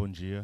bom dia.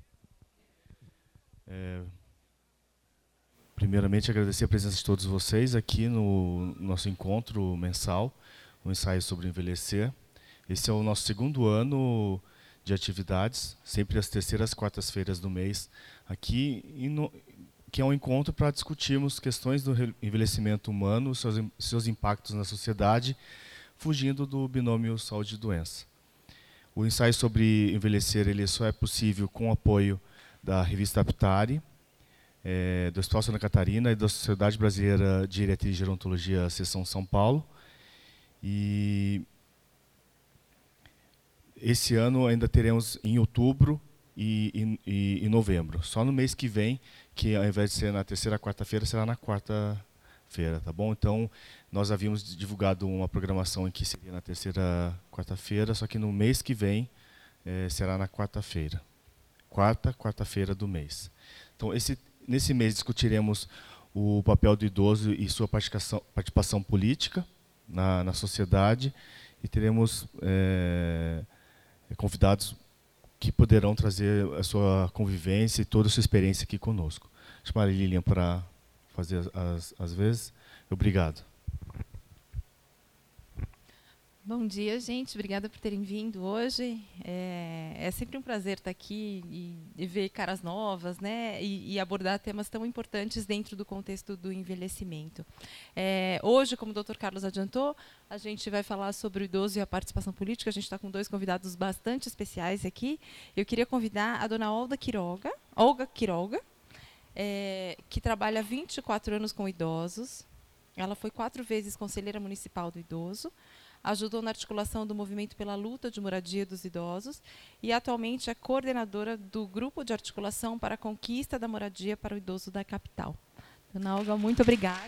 Primeiramente, agradecer a presença de todos vocês aqui no nosso encontro mensal, um ensaio sobre envelhecer. Esse é o nosso segundo ano de atividades, sempre às terceiras e quartas-feiras do mês, aqui, que é um encontro para discutirmos questões do envelhecimento humano, seus impactos na sociedade, fugindo do binômio saúde e doença. O ensaio sobre envelhecer ele só é possível com o apoio da revista Aptari, do Hospital Santa Catarina e da Sociedade Brasileira de Geriatria e Gerontologia, Seção São Paulo. E esse ano ainda teremos em outubro e novembro. Só no mês que vem, que ao invés de ser na terceira quarta-feira, será na quarta-feira, tá bom? Então, nós havíamos divulgado uma programação em que seria na terceira quarta-feira, só que no mês que vem será na quarta-feira. Quarta-feira do mês. Então, nesse mês discutiremos o papel do idoso e sua participação política na sociedade e teremos convidados que poderão trazer a sua convivência e toda a sua experiência aqui conosco. Chamar a Lilian para fazer as vezes. Obrigado. Bom dia, gente. Obrigada por terem vindo hoje. É sempre um prazer estar aqui e ver caras novas, né? E abordar temas tão importantes dentro do contexto do envelhecimento. Hoje, como o Dr. Carlos adiantou, a gente vai falar sobre o idoso e a participação política. A gente está com dois convidados bastante especiais aqui. Eu queria convidar a dona Olga Quiroga, que trabalha há 24 anos com idosos. Ela foi 4 vezes conselheira municipal do idoso, ajudou na articulação do movimento pela luta de moradia dos idosos e atualmente é coordenadora do grupo de articulação para a conquista da moradia para o idoso da capital. Dona Olga, muito obrigada.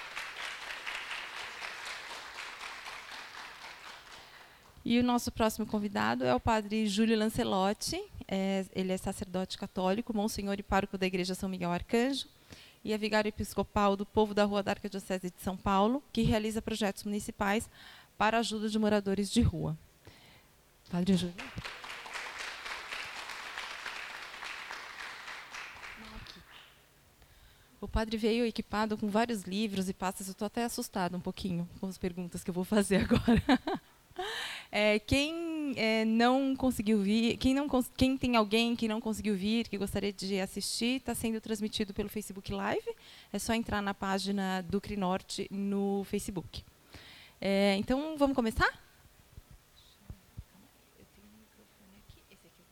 E o nosso próximo convidado é o padre Júlio Lancelotti. Ele é sacerdote católico, monsenhor e pároco da Igreja São Miguel Arcanjo, e é vigário episcopal do povo da Rua da Arquidiocese de São Paulo, que realiza projetos municipais para a ajuda de moradores de rua. Padre Júlio. O padre veio equipado com vários livros e pastas. Eu estou até assustada um pouquinho com as perguntas que eu vou fazer agora. Quem não conseguiu vir, quem tem alguém que não conseguiu vir, que gostaria de assistir, está sendo transmitido pelo Facebook Live. É só entrar na página do Crinorte no Facebook. Então, vamos começar? Eu tenho um microfone aqui. Esse aqui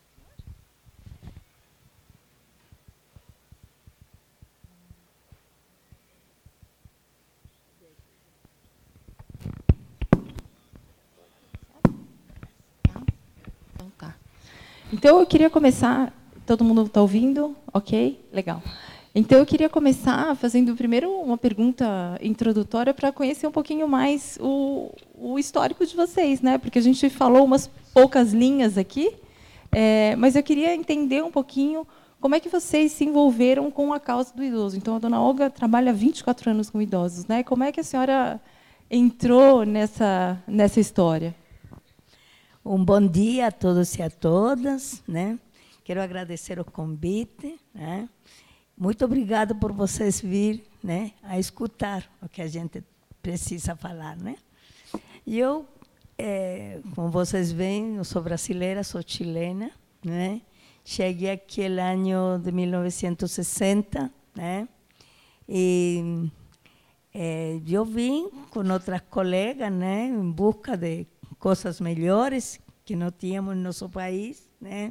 é o Então, tá. Então, eu queria começar... Todo mundo está ouvindo? Ok? Legal. Então, eu queria começar fazendo primeiro uma pergunta introdutória para conhecer um pouquinho mais o histórico de vocês, né? Porque a gente falou umas poucas linhas aqui, mas eu queria entender um pouquinho como é que vocês se envolveram com a causa do idoso. Então, a dona Olga trabalha há 24 anos com idosos, né? Como é que a senhora entrou nessa história? Um bom dia a todos e a todas, né? Quero agradecer o convite, né? Muito obrigada por vocês vir, né, a escutar o que a gente precisa falar, né? E eu, como vocês veem, eu sou brasileira, sou chilena, né? Cheguei aqui no ano de 1960, né? E eu vim com outras colegas, né, em busca de coisas melhores que não tínhamos no nosso país, né?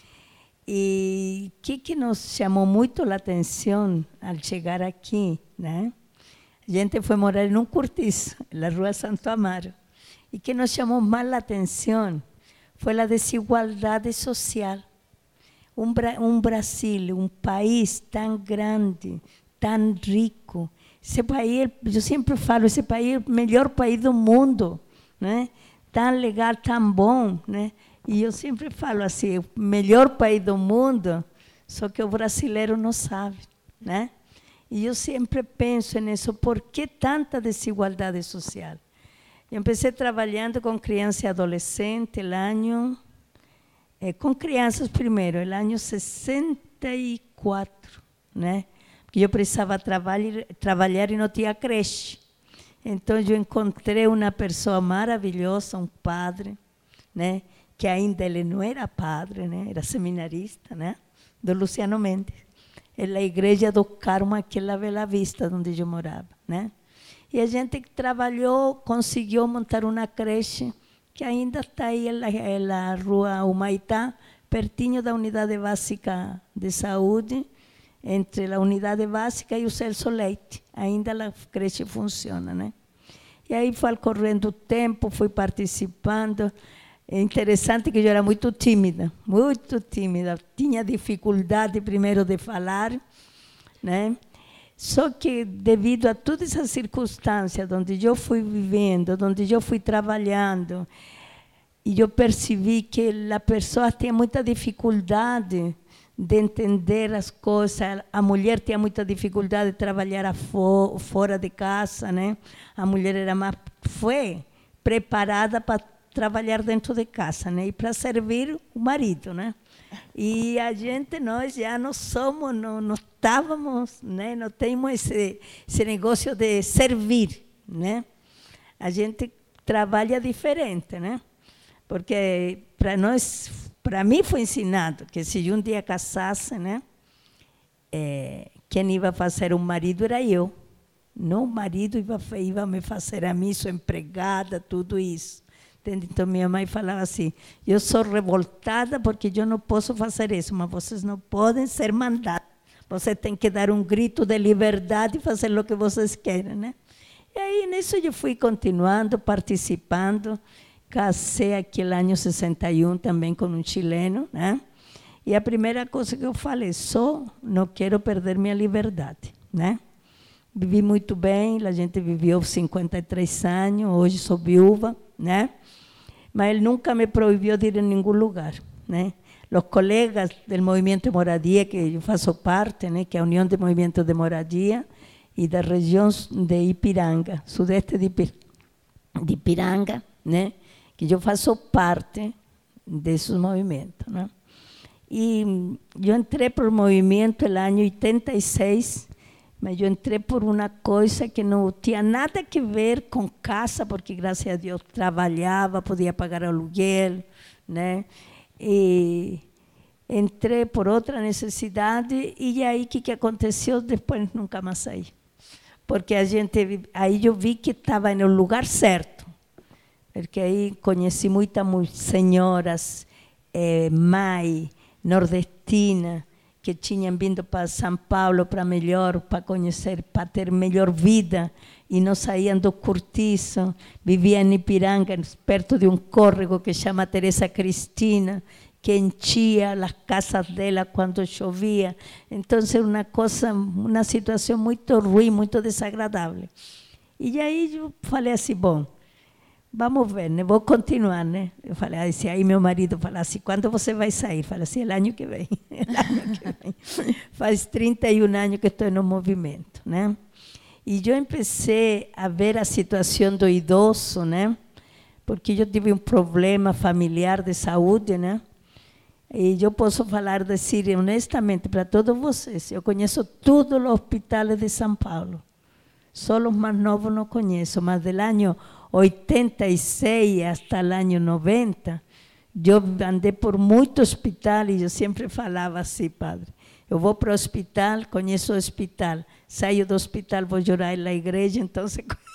E o que nos chamou muito a atenção ao chegar aqui, né? A gente foi morar em um cortiço, na Rua Santo Amaro. E o que nos chamou mais a atenção foi a desigualdade social. Um Brasil, um país tão grande, tão rico. Esse país, eu sempre falo, esse país é o melhor país do mundo, né? Tão legal, tão bom, né? E eu sempre falo assim, o melhor país do mundo, só que o brasileiro não sabe, né? E eu sempre penso nisso, por que tanta desigualdade social? Eu comecei trabalhando com criança e adolescente no ano com crianças primeiro, no ano 64, né? Porque eu precisava trabalhar e não tinha creche. Então, eu encontrei uma pessoa maravilhosa, um padre, né? Que ainda ele não era padre, né? Era seminarista, né? Do Luciano Mendes, na igreja do Carmo, aqui na Bela Vista, onde eu morava, né? E a gente trabalhou, conseguiu montar uma creche que ainda está aí na rua Humaitá, pertinho da unidade básica de saúde, entre a unidade básica e o Celso Leite. Ainda a creche funciona, né? E aí foi correndo o tempo, fui participando. É interessante que eu era muito tímida. Tinha dificuldade primeiro de falar, né? Só que devido a todas essas circunstâncias, onde eu fui vivendo, onde eu fui trabalhando, e eu percebi que a pessoa tinha muita dificuldade de entender as coisas. A mulher tinha muita dificuldade de trabalhar fora de casa, né? A mulher foi preparada para trabalhar dentro de casa, né? E para servir o marido, né? E a gente, nós já não somos, não estávamos, né? Não temos esse negócio de servir, né? A gente trabalha diferente, né? Porque para mim foi ensinado que se eu um dia casasse, né? Quem ia fazer um marido era eu. Não o marido ia me fazer a mim, sua empregada, tudo isso. Então, minha mãe falava assim, eu sou revoltada porque eu não posso fazer isso, mas vocês não podem ser mandados. Você tem que dar um grito de liberdade e fazer o que vocês querem, né? E aí, nisso, eu fui continuando, participando. Casei aqui no ano 61 também com um chileno, né? E a primeira coisa que eu falei, não quero perder minha liberdade, né? Vivi muito bem, a gente viveu 53 anos, hoje sou viúva, né? Mas ele nunca me proibiu de ir em nenhum lugar, né? Os colegas do Movimento de Moradia, que eu faço parte, né? Que é a União de Movimento de Moradia, e da região de Ipiranga, sudeste de Ipiranga, né? Que eu faço parte desses movimentos, né? E eu entrei para o movimento no ano 86, mas eu entrei por uma coisa que não tinha nada a ver com casa, porque, graças a Deus, trabalhava, podia pagar aluguel, né? E entrei por outra necessidade, e aí o que aconteceu? Depois nunca mais saí. Porque aí eu vi que estava no lugar certo, porque aí conheci muitas senhoras, mães, nordestinas, que tinham vindo para São Paulo para conhecer, para ter melhor vida, e não saíam do cortiço, viviam em Ipiranga, perto de um córrego que chama Teresa Cristina, que enchia as casas dela quando chovia. Então, uma situação muito ruim, muito desagradável. E aí eu falei assim, bom, vamos ver, né? Vou continuar, né? Eu falei assim, aí meu marido falou assim, quando você vai sair? Eu falei assim, o ano que vem. Faz 31 anos que estou no movimento, né? E eu comecei a ver a situação do idoso, né? Porque eu tive um problema familiar de saúde, né? E eu posso dizer honestamente para todos vocês, eu conheço todos os hospitais de São Paulo. Só os mais novos não conheço, mas do ano 86 até o ano 90, eu andei por muitos hospitais e eu sempre falava assim, padre, eu vou para o hospital, conheço o hospital, saio do hospital, vou chorar na igreja, então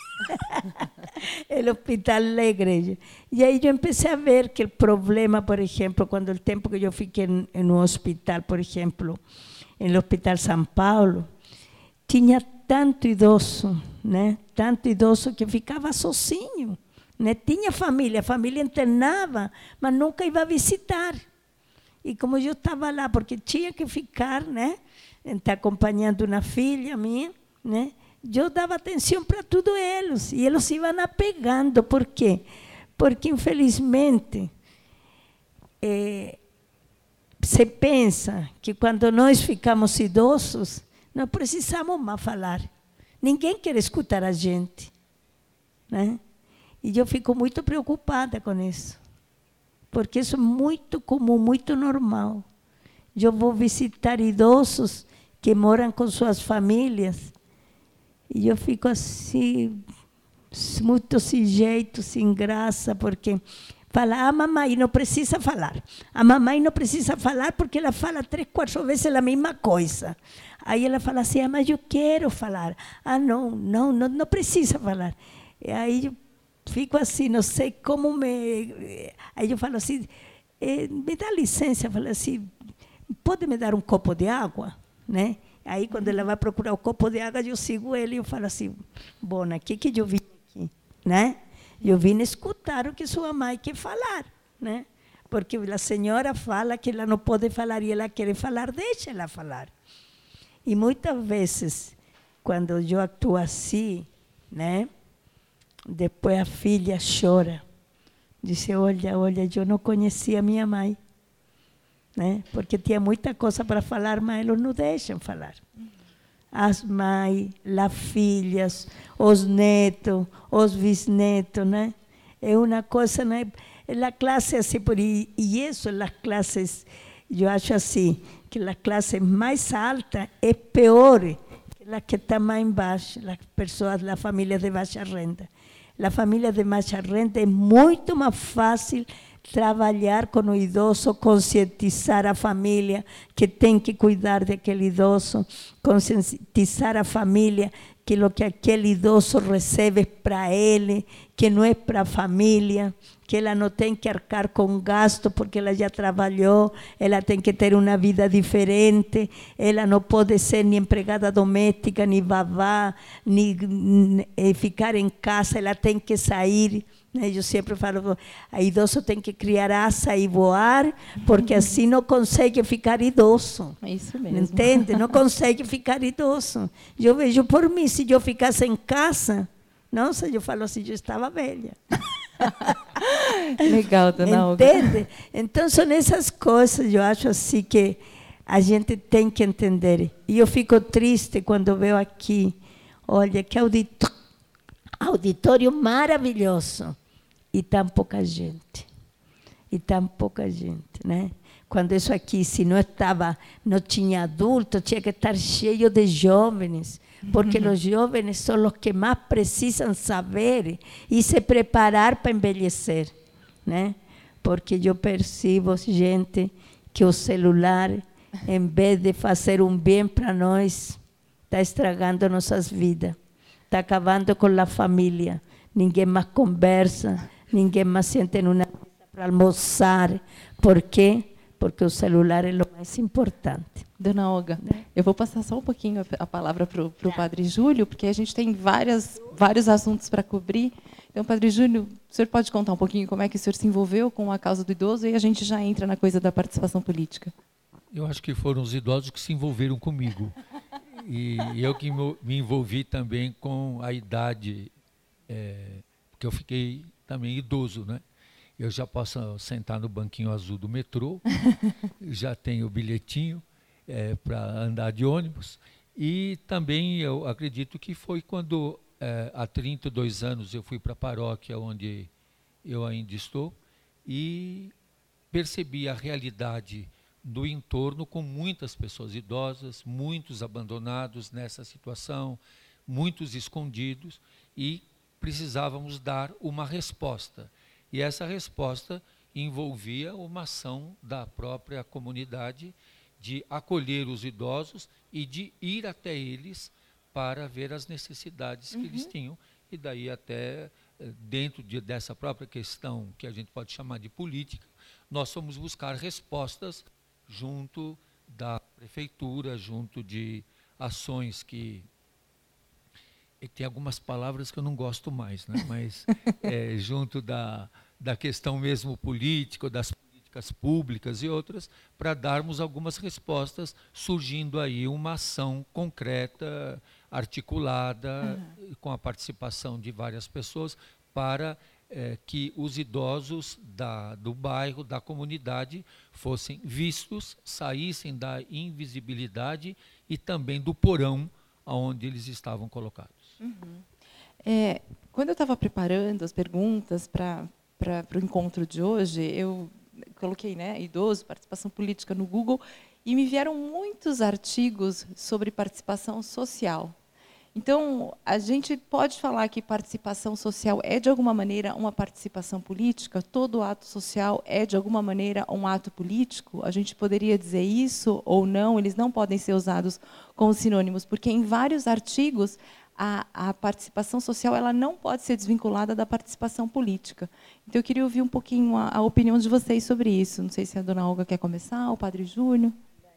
o hospital na igreja. E aí eu comecei a ver que o problema, por exemplo, quando o tempo que eu fiquei no hospital, por exemplo, no Hospital São Paulo, tinha tanto idoso, né? Tanto idoso que ficava sozinho, né? Tinha família, a família internava, mas nunca ia visitar. E como eu estava lá, porque tinha que ficar, né? Acompanhando uma filha minha, né? Eu dava atenção para todos eles, e eles iam apegando. Por quê? Porque, infelizmente, se pensa que quando nós ficamos idosos, não precisamos mais falar. Ninguém quer escutar a gente, né? E eu fico muito preocupada com isso. porque isso é muito comum, muito normal. Eu vou visitar idosos que moram com suas famílias e eu fico assim, muito sem jeito, sem graça, porque fala, a mamãe não precisa falar. A mamãe não precisa falar porque ela fala 3, 4 vezes a mesma coisa. Aí ela fala assim, mas eu quero falar. Não precisa falar. E aí eu fico assim, não sei como me... Aí eu falo assim, me dá licença, eu falo assim, pode me dar um copo de água? Né? Aí quando ela vai procurar o copo de água, eu sigo ele e eu falo assim, bom, aqui que eu vim aqui, né? Eu vim escutar o que sua mãe quer falar, né? Porque a senhora fala que ela não pode falar e ela quer falar, deixa ela falar. E muitas vezes, quando eu atuo assim, né? Depois a filha chora, diz, olha, eu não conhecia minha mãe, né? Porque tinha muita coisa para falar, mas eles não deixam falar. As mães, as filhas, os netos, os bisnetos, né? É uma coisa, né? A classe assim, e isso, as classes, eu acho assim, que a classe mais alta é pior que a que está mais embaixo, as pessoas, as famílias de baixa renda. A família de baixa renda é muito mais fácil trabalhar com o idoso, conscientizar a família que tem que cuidar daquele idoso, conscientizar a família que o que aquele idoso recebe é para ele, que não é para a família, que ela não tem que arcar com gasto porque ela já trabalhou, ela tem que ter uma vida diferente, ela não pode ser nem empregada doméstica, nem babá, nem ficar em casa, ela tem que sair. Eu sempre falo, a idoso tem que criar asa e voar, porque assim não consegue ficar idoso. É isso mesmo. Entende? Não consegue ficar idoso. Eu vejo por mim, se eu ficasse em casa, nossa, eu falo assim, eu estava velha. Legal, dona Olga. Entende? Então, são essas coisas, eu acho assim, que a gente tem que entender. E eu fico triste quando vejo aqui, olha, que auditório maravilhoso. E tão pouca gente. Né? Quando isso aqui, se não tinha adulto, tinha que estar cheio de jovens, porque os jovens são os que mais precisam saber e se preparar para envelhecer, né? Porque eu percebo, gente, que o celular, em vez de fazer um bem para nós, está estragando nossas vidas, está acabando com a família. Ninguém mais conversa, ninguém mais senta em uma mesa para almoçar. Por quê? Porque o celular é o mais importante. Dona Olga, eu vou passar só um pouquinho a palavra para o Padre Júlio, porque a gente tem vários assuntos para cobrir. Então, Padre Júlio, o senhor pode contar um pouquinho como é que o senhor se envolveu com a causa do idoso e a gente já entra na coisa da participação política. Eu acho que foram os idosos que se envolveram comigo. E eu que me envolvi também com a idade, porque eu fiquei também idoso, né? Eu já posso sentar no banquinho azul do metrô, já tenho o bilhetinho para andar de ônibus. E também eu acredito que foi quando, há 32 anos, eu fui para a paróquia onde eu ainda estou e percebi a realidade do entorno com muitas pessoas idosas, muitos abandonados nessa situação, muitos escondidos, e precisávamos dar uma resposta. E essa resposta envolvia uma ação da própria comunidade de acolher os idosos e de ir até eles para ver as necessidades que eles tinham. E daí até, dentro dessa própria questão, que a gente pode chamar de política, nós fomos buscar respostas junto da prefeitura, junto de ações que... tem algumas palavras que eu não gosto mais, né? Mas junto da questão mesmo política, das políticas públicas e outras, para darmos algumas respostas, surgindo aí uma ação concreta, articulada, com a participação de várias pessoas, para que os idosos do bairro, da comunidade, fossem vistos, saíssem da invisibilidade e também do porão onde eles estavam colocados. Quando eu estava preparando as perguntas para o encontro de hoje, eu coloquei, né, idoso, participação política no Google, e me vieram muitos artigos sobre participação social. Então, a gente pode falar que participação social é, de alguma maneira, uma participação política? Todo ato social é, de alguma maneira, um ato político? A gente poderia dizer isso ou não? Eles não podem ser usados como sinônimos, porque em vários artigos a participação social ela não pode ser desvinculada da participação política. Então, eu queria ouvir um pouquinho a opinião de vocês sobre isso. Não sei se a dona Olga quer começar, o padre Júlio.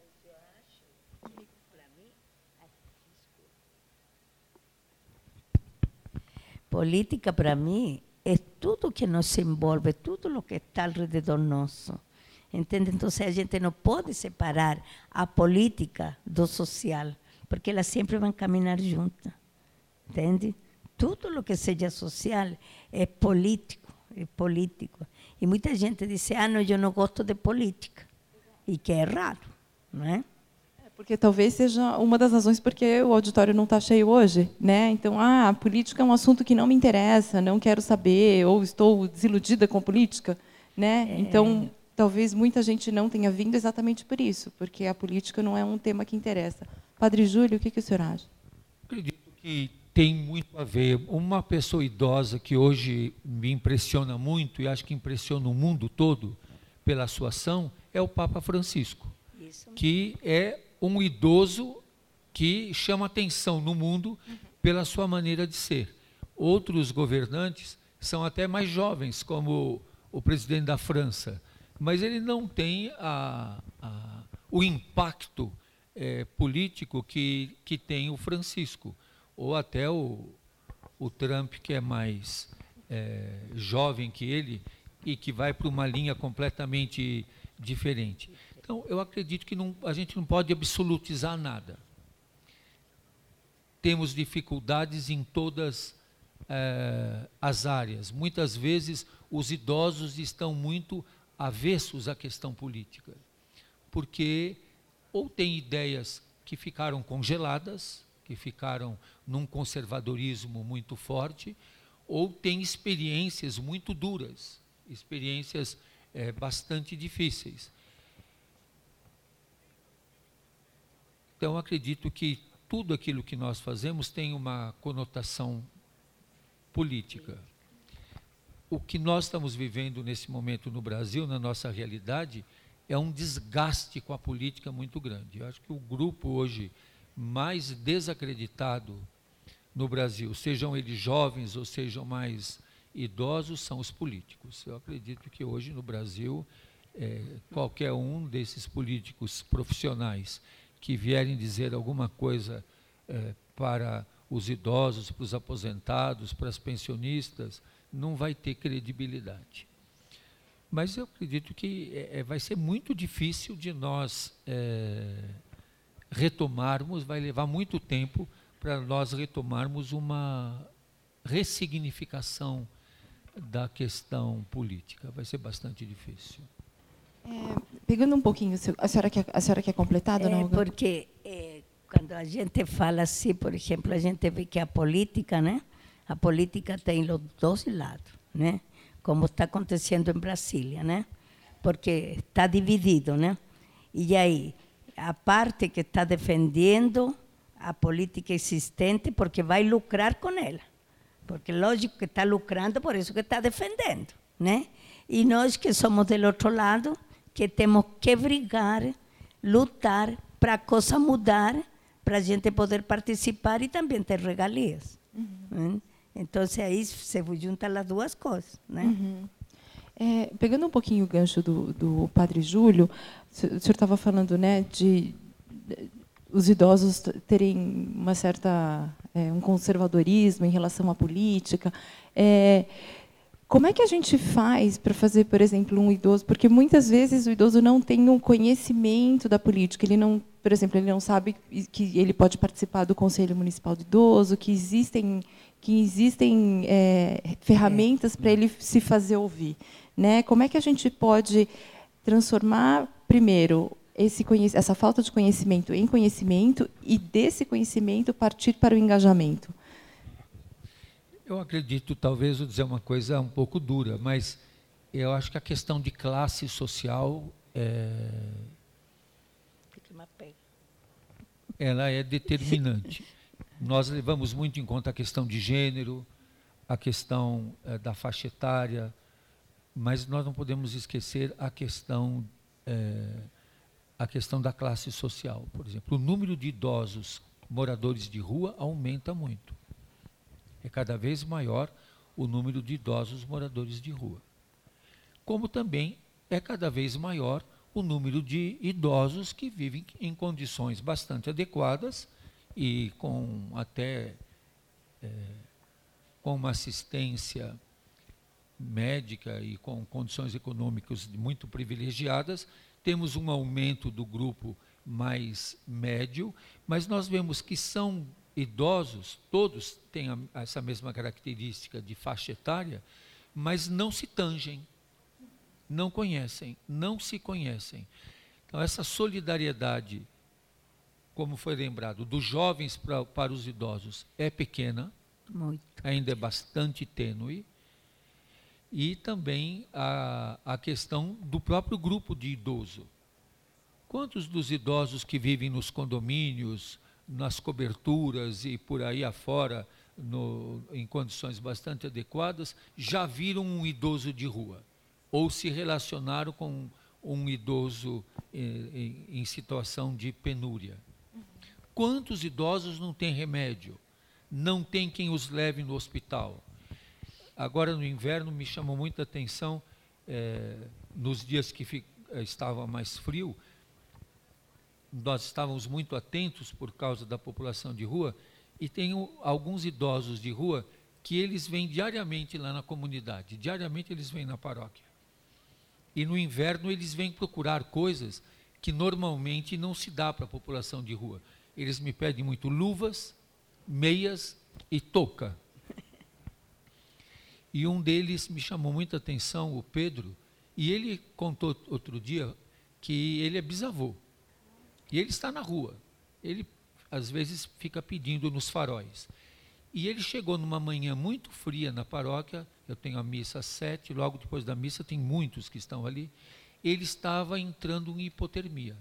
Política, para mim, é tudo que nos envolve, tudo o que está ao redor nosso. Entende? Então, a gente não pode separar a política do social, porque elas sempre vão caminhar juntas. Entende? Tudo o que seja social é político, é político. E muita gente diz, não, eu não gosto de política. E que é raro, não é? Porque talvez seja uma das razões porque o auditório não está cheio hoje, né? Então, a política é um assunto que não me interessa, não quero saber, ou estou desiludida com a política, né? Então, talvez muita gente não tenha vindo exatamente por isso, porque a política não é um tema que interessa. Padre Júlio, o que o senhor acha? Acredito que tem muito a ver. Uma pessoa idosa que hoje me impressiona muito, e acho que impressiona o mundo todo pela sua ação, é o Papa Francisco, que é um idoso que chama atenção no mundo pela sua maneira de ser. Outros governantes são até mais jovens, como o presidente da França, mas ele não tem o impacto político que tem o Francisco, ou até o Trump, que é mais jovem que ele e que vai para uma linha completamente diferente. Então, eu acredito que a gente não pode absolutizar nada. Temos dificuldades em todas as áreas. Muitas vezes, os idosos estão muito avessos à questão política, porque ou têm ideias que ficaram congeladas, que ficaram num conservadorismo muito forte, ou têm experiências muito duras, experiências bastante difíceis. Então, acredito que tudo aquilo que nós fazemos tem uma conotação política. O que nós estamos vivendo nesse momento no Brasil, na nossa realidade, é um desgaste com a política muito grande. Eu acho que o grupo hoje mais desacreditado no Brasil, sejam eles jovens ou sejam mais idosos, são os políticos. Eu acredito que hoje no Brasil, qualquer um desses políticos profissionais que vierem dizer alguma coisa para os idosos, para os aposentados, para as pensionistas, não vai ter credibilidade. Mas eu acredito que vai ser muito difícil de nós retomarmos, vai levar muito tempo para nós retomarmos uma ressignificação da questão política. Vai ser bastante difícil. Pegando um pouquinho, a senhora quer completar, dona Olga? Porque quando a gente fala assim, por exemplo, a gente vê que a política, né? A política tem os dois lados, né? Como está acontecendo em Brasília, né? Porque está dividido, né? E aí, a parte que está defendendo a política existente, porque vai lucrar com ela. Porque lógico que está lucrando, por isso que está defendendo, né? E nós que somos do outro lado, que temos que brigar, lutar para a coisa mudar, para a gente poder participar e também ter regalias. Uhum. Então, aí se juntam as duas coisas, né? Uhum. Pegando um pouquinho o gancho do padre Júlio, o senhor estava falando, né, de os idosos terem uma certa um conservadorismo em relação à política. Como é que a gente faz para fazer, por exemplo, um idoso? Porque muitas vezes o idoso não tem um conhecimento da política. Ele não, por exemplo, ele não sabe que ele pode participar do Conselho Municipal do Idoso, que existem ferramentas para ele se fazer ouvir, né? Como é que a gente pode transformar, primeiro, essa falta de conhecimento em conhecimento e desse conhecimento partir para o engajamento? Eu acredito, talvez, vou dizer uma coisa um pouco dura, mas Eu acho que a questão de classe social ela é determinante. Nós levamos muito em conta a questão de gênero, a questão da faixa etária, mas nós não podemos esquecer a questão da classe social. Por exemplo, o número de idosos moradores de rua aumenta muito. É cada vez maior o número de idosos moradores de rua. Como também é cada vez maior o número de idosos que vivem em condições bastante adequadas e com até com uma assistência médica e com condições econômicas muito privilegiadas. Temos um aumento do grupo mais médio, mas nós vemos que são idosos, todos têm essa mesma característica de faixa etária, mas não se tangem, não conhecem, não se conhecem. Então, essa solidariedade, como foi lembrado, dos jovens para os idosos é pequena, muito. Ainda é bastante tênue, e também a questão do próprio grupo de idoso. Quantos dos idosos que vivem nos condomínios, nas coberturas e por aí afora, em condições bastante adequadas, já viram um idoso de rua? Ou se relacionaram com um idoso em situação de penúria? Quantos idosos não têm remédio? Não tem quem os leve no hospital? Agora, no inverno, me chamou muita atenção, nos dias que estava mais frio, nós estávamos muito atentos por causa da população de rua, e tem alguns idosos de rua que eles vêm diariamente lá na comunidade, diariamente eles vêm na paróquia. E no inverno eles vêm procurar coisas que normalmente não se dá para a população de rua. Eles me pedem muito luvas, meias e touca. E um deles me chamou muita atenção, o Pedro, e ele contou outro dia que ele é bisavô. E ele está na rua. Ele, às vezes, fica pedindo nos faróis. E ele chegou numa manhã muito fria na paróquia, eu tenho a missa às 7, logo depois da missa tem muitos que estão ali. Ele estava entrando em hipotermia.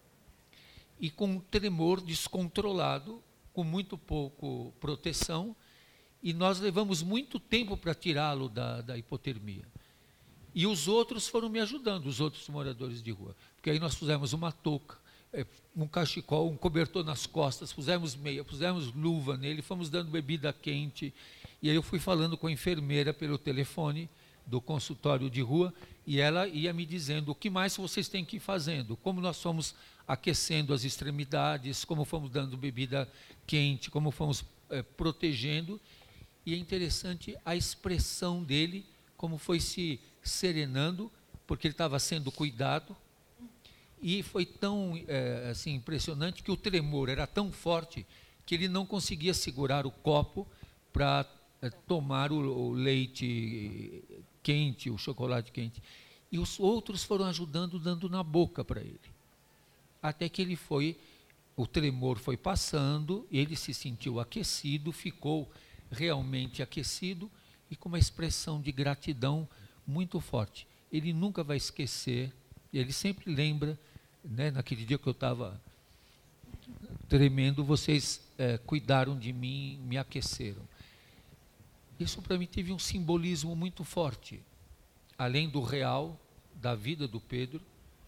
E com um tremor descontrolado, com muito pouco proteção, e nós levamos muito tempo para tirá-lo da hipotermia. E os outros foram me ajudando, os outros moradores de rua. Porque aí nós fizemos uma touca, um cachecol, um cobertor nas costas, pusemos meia, pusemos luva nele, fomos dando bebida quente. E aí eu fui falando com a enfermeira pelo telefone do consultório de rua, e ela ia me dizendo o que mais vocês têm que ir fazendo, como nós fomos aquecendo as extremidades, como fomos dando bebida quente, como fomos protegendo. E é interessante a expressão dele, como foi se serenando, porque ele estava sendo cuidado. E foi tão assim, impressionante que o tremor era tão forte que ele não conseguia segurar o copo para tomar o leite quente, o chocolate quente. E os outros foram ajudando, dando na boca para ele. Até que o tremor foi passando, ele se sentiu aquecido, ficou realmente aquecido e com uma expressão de gratidão muito forte. Ele nunca vai esquecer, ele sempre lembra, né, naquele dia que eu estava tremendo, vocês cuidaram de mim, me aqueceram. Isso para mim teve um simbolismo muito forte, além do real, da vida do Pedro,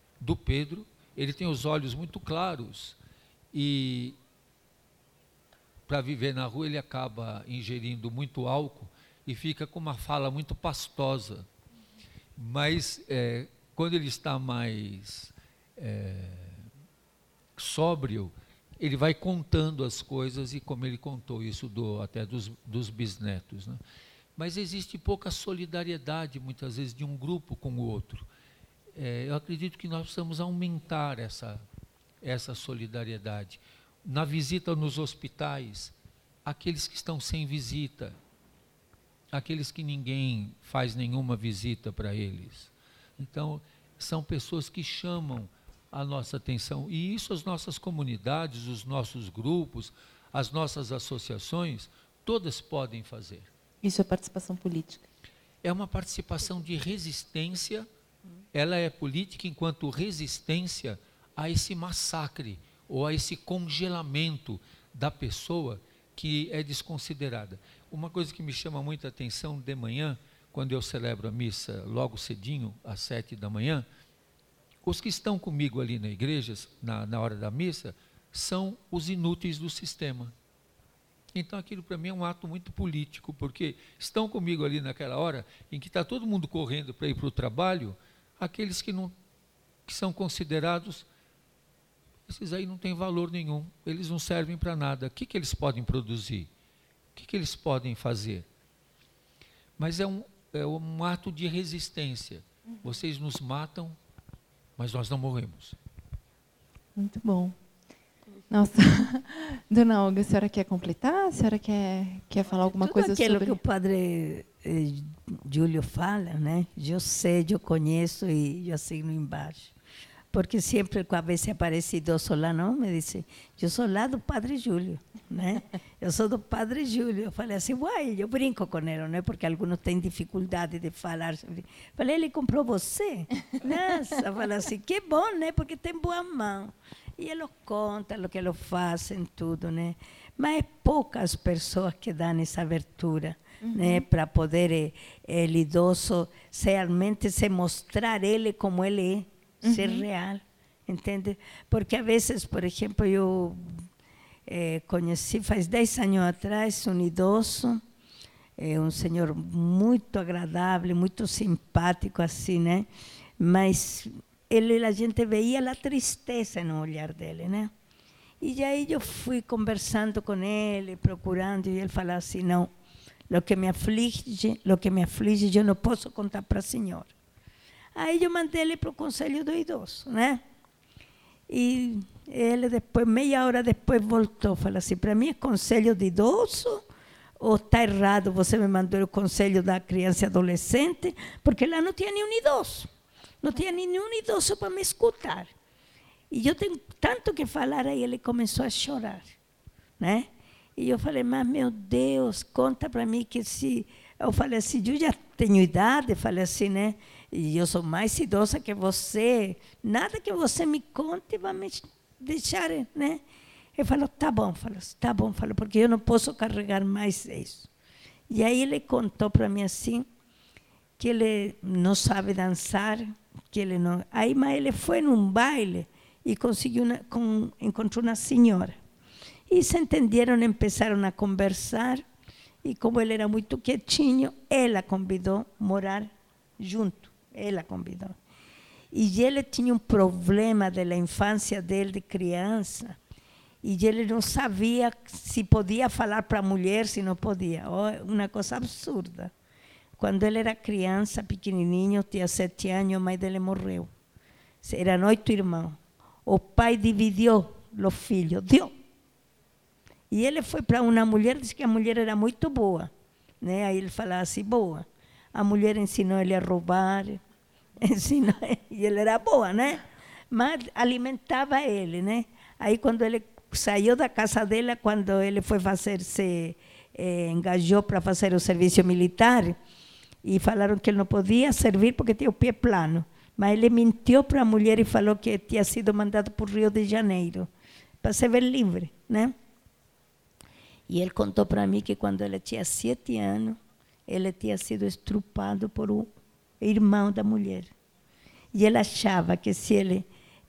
ele tem os olhos muito claros e para viver na rua ele acaba ingerindo muito álcool e fica com uma fala muito pastosa. Mas quando ele está mais sóbrio, ele vai contando as coisas, e como ele contou isso até dos bisnetos, né? Mas existe pouca solidariedade, muitas vezes, de um grupo com o outro. Eu acredito que nós precisamos aumentar essa solidariedade. Na visita nos hospitais, aqueles que estão sem visita, aqueles que ninguém faz nenhuma visita para eles. Então, são pessoas que chamam a nossa atenção. E isso as nossas comunidades, os nossos grupos, as nossas associações, todas podem fazer. Isso é participação política. é uma participação de resistência, ela é política enquanto resistência a esse massacre ou a esse congelamento da pessoa que é desconsiderada. Uma coisa que me chama muita atenção de manhã, quando eu celebro a missa logo cedinho, às 7 da manhã, os que estão comigo ali na igreja, na hora da missa, são os inúteis do sistema. Então aquilo para mim é um ato muito político, porque estão comigo ali naquela hora em que está todo mundo correndo para ir para o trabalho, aqueles que são considerados, esses aí não têm valor nenhum, eles não servem para nada. O que eles podem produzir? O que eles podem fazer? Mas é um ato de resistência. Vocês nos matam, mas nós não morremos. Muito bom. Nossa, Dona Olga, a senhora quer completar? A senhora quer falar alguma coisa sobre... Tudo aquilo que o padre Júlio fala, né? Eu sei, eu conheço e eu assino embaixo. Porque sempre, a vez aparece idoso lá, não, me disse, eu sou lá do padre Júlio, né? Eu sou do padre Júlio. Eu falei assim, uai, eu brinco com ele, né? Porque alguns têm dificuldade de falar. Falei, ele comprou você? Nossa, eu falei assim, que bom, né? Porque tem boa mão. E ele conta o que ele faz em tudo, né? Mas é poucas pessoas que dão essa abertura, né? Para poder ele idoso realmente se mostrar ele como ele é. Ser real, entende? Porque às vezes, por exemplo, eu conheci faz 10 anos atrás um idoso, um senhor muito agradável, muito simpático assim, né? Mas a gente veia a tristeza no olhar dele, né? E aí eu fui conversando com ele, procurando, e ele falava assim, não, o que me aflige, eu não posso contar para a senhora. Aí eu mandei ele para o conselho do idoso, né? E ele depois, meia hora depois, voltou, falou assim, para mim é conselho de idoso, ou está errado, você me mandou o conselho da criança e adolescente, porque lá não tinha nenhum idoso, não tinha nenhum idoso para me escutar. E eu tenho tanto que falar, aí ele começou a chorar, né? E eu falei, mas meu Deus, conta para mim que se... Eu falei assim, eu já tenho idade, falei assim, né? E eu sou mais idosa que você, nada que você me conte vai me deixar, né? Ele falou, tá bom, porque eu não posso carregar mais isso. E aí ele contou para mim assim, que ele não sabe dançar, que ele não... Aí, mas ele foi num baile e conseguiu encontrou uma senhora. E se entenderam, começaram a conversar, e como ele era muito quietinho, ela convidou a morar junto. Ela convidou. E ele tinha um problema da infância dele, de criança, e ele não sabia se podia falar para a mulher, se não podia. Uma coisa absurda. Quando ele era criança, pequenininho, tinha 7 anos, a mãe dele morreu. Eram 8 irmãos. O pai dividiu os filhos, deu. E ele foi para uma mulher, disse que a mulher era muito boa, né? Aí ele falava assim, boa. A mulher ensinou ele a roubar, e ele era boa, né? Mas alimentava ele, né? Aí quando ele saiu da casa dela, quando ele foi engajou para fazer o serviço militar, e falaram que ele não podia servir porque tinha o pé plano. Mas ele mentiu para a mulher e falou que tinha sido mandado para o Rio de Janeiro, para se ver livre, né? E ele contou para mim que quando ele tinha 7 anos, ele tinha sido estrupado por um irmão da mulher. E ele achava que se ele,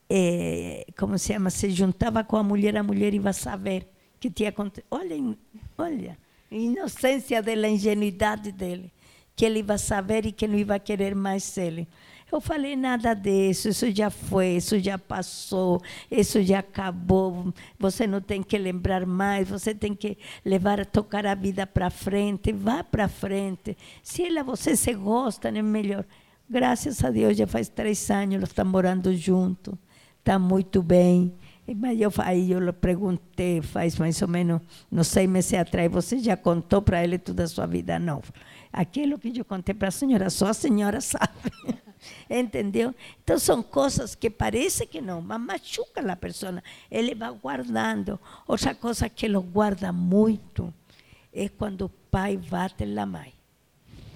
se juntava com a mulher ia saber que tinha acontecido. Olha, a inocência dele, a ingenuidade dele, que ele ia saber e que não ia querer mais ele. Eu falei, nada disso, isso já foi, isso já passou, isso já acabou, você não tem que lembrar mais, você tem que tocar a vida para frente, vá para frente. Se você se gosta, é melhor. Graças a Deus, já faz 3 anos, eles estão morando juntos, está muito bem. Mas aí eu lhe perguntei, faz mais ou menos, uns 6 meses atrás, você já contou para ele toda a sua vida? Não. Aquilo que eu contei para a senhora, só a senhora sabe. Entendeu? Então são coisas que parece que não, mas machuca a pessoa. Ele vai guardando. Outra coisa que ele guarda muito é quando o pai bate na mãe.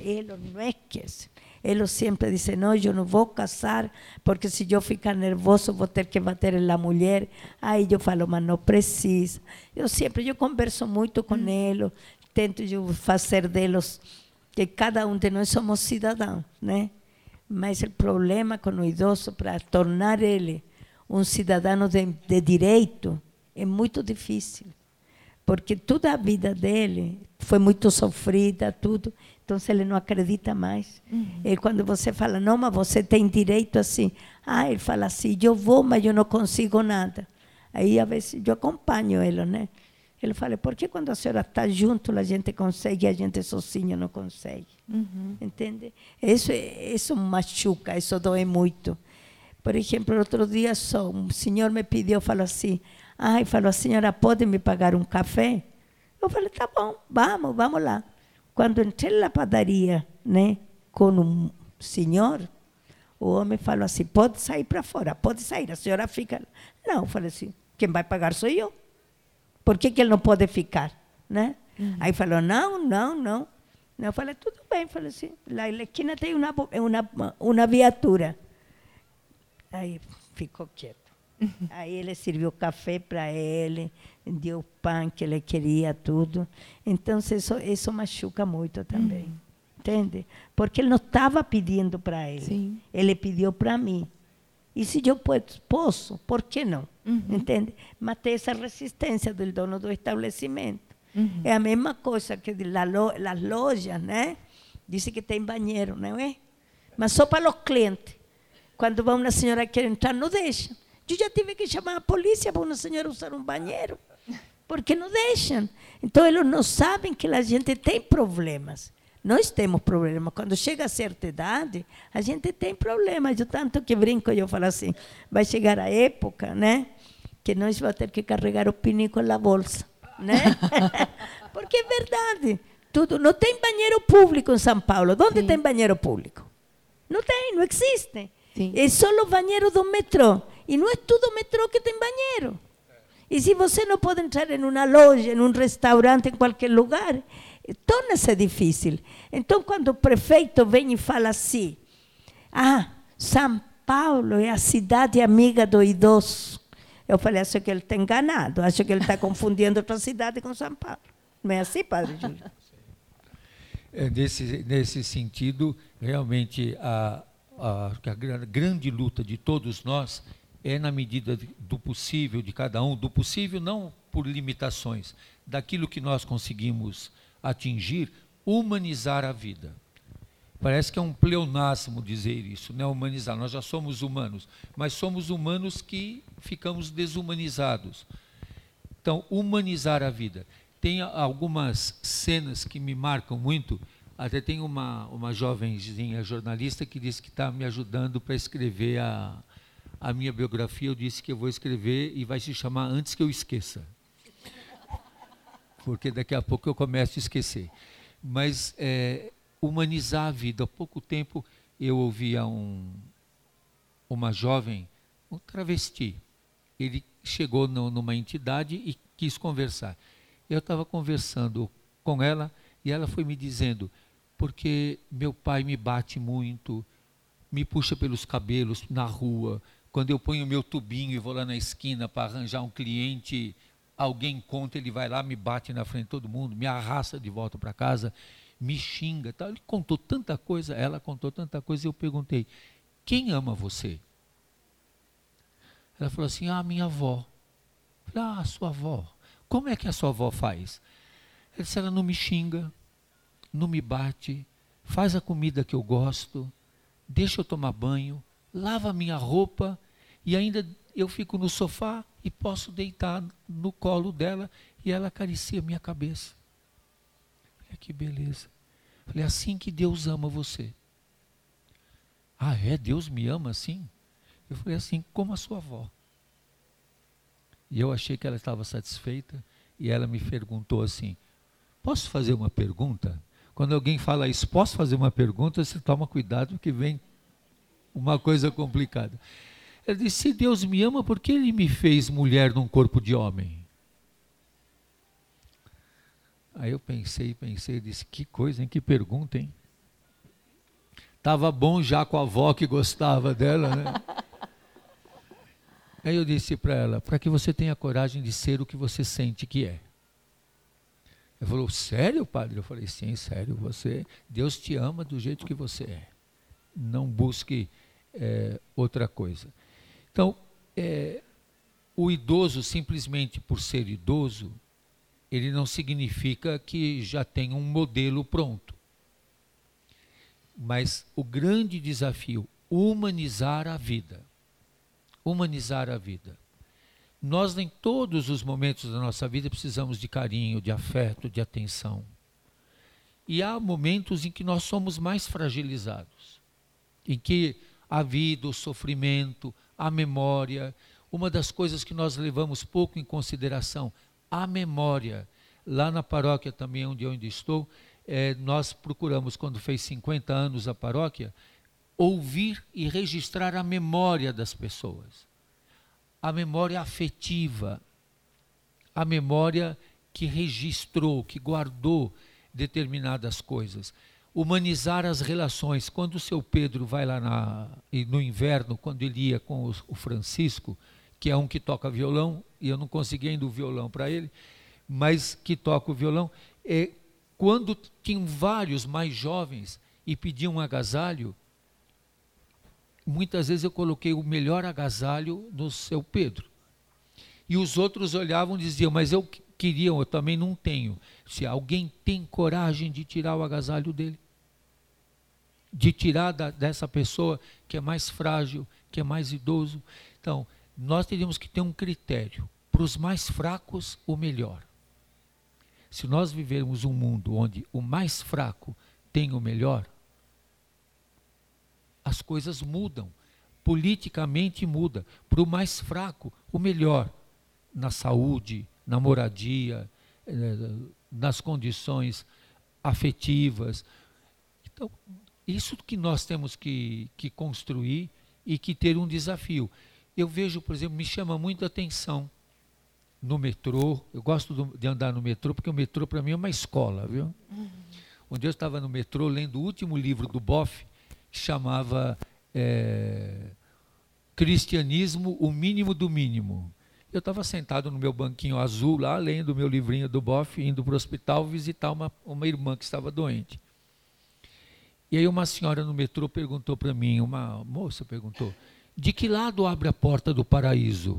eles não esquecem. Eles sempre dizem, não, eu não vou casar, porque se eu ficar nervoso, vou ter que bater na mulher. Aí eu falo, mas não precisa. Eu converso muito com eles, tento eu fazer deles, que cada um de nós somos cidadãos, né? Mas o problema com o idoso, para tornar ele um cidadão de direito, é muito difícil. Porque toda a vida dele foi muito sofrida, tudo. Então, ele não acredita mais. E quando você fala, não, mas você tem direito assim. Ele fala assim, eu vou, mas eu não consigo nada. Aí, às vezes, eu acompanho ele, né? Ele fala, por que quando a senhora está junto, a gente consegue, e a gente sozinha não consegue? Entende? Isso machuca, isso dói muito. Por exemplo, outro dia só, um senhor me pediu, falou assim, falou, a senhora pode me pagar um café? Eu falei, tá bom, vamos lá. Quando entrei na padaria, né, com um senhor, o homem falou assim, pode sair para fora, pode sair, a senhora fica. Não, eu falei assim, quem vai pagar sou eu. Por que ele não pode ficar? Né? Aí falou, não. Eu falei, tudo bem. Falei assim, lá na esquina tem uma viatura. Aí ficou quieto. Aí ele serviu café para ele, deu pão que ele queria, tudo. Então, isso machuca muito também. Entende? Porque ele não estava pedindo para ele. Sim. Ele pediu para mim. E se eu posso, por que não? Entende? Mas tem essa resistência do dono do estabelecimento. É a mesma coisa que as lojas, né? Dizem que tem banheiro, não é? Mas só para os clientes. Quando uma senhora quer entrar, não deixa. Eu já tive que chamar a polícia para uma senhora usar um banheiro, porque não deixam. Então, eles não sabem que a gente tem problemas. Nós temos problemas. Quando chega a certa idade, a gente tem problemas. Eu tanto que brinco, eu falo assim, vai chegar a época, né, que nós vamos ter que carregar o pinico na bolsa, né? Porque é verdade. Não tem banheiro público em São Paulo. Onde tem banheiro público? Não tem, não existe. Sim. É só o banheiro do metrô. E não é todo metrô que tem banheiro. E se você não pode entrar em uma loja, em um restaurante, em qualquer lugar, torna-se difícil. Então, quando o prefeito vem e fala assim, São Paulo é a cidade amiga do idoso. Eu falei, acho que ele está enganado, acho que ele está confundindo outra cidade com São Paulo. Não é assim, Padre Júlio? Nesse sentido, realmente, a grande luta de todos nós é na medida do possível de cada um, do possível não por limitações, daquilo que nós conseguimos atingir, humanizar a vida. Parece que é um pleonasmo dizer isso, né? Humanizar. Nós já somos humanos, mas somos humanos que ficamos desumanizados. Então, humanizar a vida. Tem algumas cenas que me marcam muito. Até tem uma jovenzinha jornalista que disse que está me ajudando para escrever a minha biografia. Eu disse que eu vou escrever e vai se chamar Antes que eu esqueça. Porque daqui a pouco eu começo a esquecer. Mas humanizar a vida. Há pouco tempo eu ouvia uma jovem, um travesti. Ele chegou numa entidade e quis conversar. Eu estava conversando com ela e ela foi me dizendo, porque meu pai me bate muito, me puxa pelos cabelos na rua, quando eu ponho meu tubinho e vou lá na esquina para arranjar um cliente, alguém conta, ele vai lá, me bate na frente de todo mundo, me arrasta de volta para casa, me xinga. Tal. Ele contou tanta coisa, ela contou tanta coisa, e eu perguntei, quem ama você? Ela falou assim, minha avó. Eu falei, sua avó. Como é que a sua avó faz? Ela disse, ela não me xinga, não me bate, faz a comida que eu gosto, deixa eu tomar banho, lava a minha roupa e ainda eu fico no sofá e posso deitar no colo dela e ela acaricia a minha cabeça. Falei, que beleza. Falei, assim que Deus ama você. Deus me ama assim? Eu falei, assim como a sua avó. E eu achei que ela estava satisfeita e ela me perguntou assim, posso fazer uma pergunta? Quando alguém fala isso, posso fazer uma pergunta? Você toma cuidado que vem uma coisa complicada. Ela disse, se Deus me ama, por que Ele me fez mulher num corpo de homem? Aí eu pensei, disse, que coisa, hein? Que pergunta, hein? Estava bom já com a avó que gostava dela, né? Aí eu disse para ela, para que você tenha coragem de ser o que você sente que é. Ela falou, sério, padre? Eu falei, sim, sério, Deus te ama do jeito que você é. Não busque outra coisa. Então, o idoso, simplesmente por ser idoso, ele não significa que já tem um modelo pronto. Mas o grande desafio, humanizar a vida. Humanizar a vida. Nós, em todos os momentos da nossa vida, precisamos de carinho, de afeto, de atenção. E há momentos em que nós somos mais fragilizados, em que a vida, o sofrimento, a memória, uma das coisas que nós levamos pouco em consideração, a memória. Lá na paróquia também, onde eu ainda estou, nós procuramos, quando fez 50 anos a paróquia, ouvir e registrar a memória das pessoas. A memória afetiva, a memória que registrou, que guardou determinadas coisas. Humanizar as relações. Quando o seu Pedro vai lá no inverno, quando ele ia com o Francisco, que é um que toca violão, e eu não consegui ainda o violão para ele, mas que toca o violão, quando tinham vários mais jovens e pediam um agasalho, muitas vezes eu coloquei o melhor agasalho no seu Pedro. E os outros olhavam e diziam, mas eu queria, eu também não tenho. Se alguém tem coragem de tirar o agasalho dele, de tirar dessa pessoa que é mais frágil, que é mais idoso. Então, nós teríamos que ter um critério. Para os mais fracos, o melhor. Se nós vivermos um mundo onde o mais fraco tem o melhor, as coisas mudam, politicamente muda. Para o mais fraco, o melhor, na saúde, na moradia, nas condições afetivas. Então, isso que nós temos que construir e que ter um desafio. Eu vejo, por exemplo, me chama muito a atenção no metrô. Eu gosto de andar no metrô, porque o metrô para mim é uma escola, viu? Um dia eu estava no metrô lendo o último livro do Boff, que chamava Cristianismo, o Mínimo do Mínimo. Eu estava sentado no meu banquinho azul lá, lendo o meu livrinho do Boff, indo para o hospital visitar uma irmã que estava doente. E aí uma senhora no metrô perguntou para mim, uma moça perguntou, de que lado abre a porta do paraíso?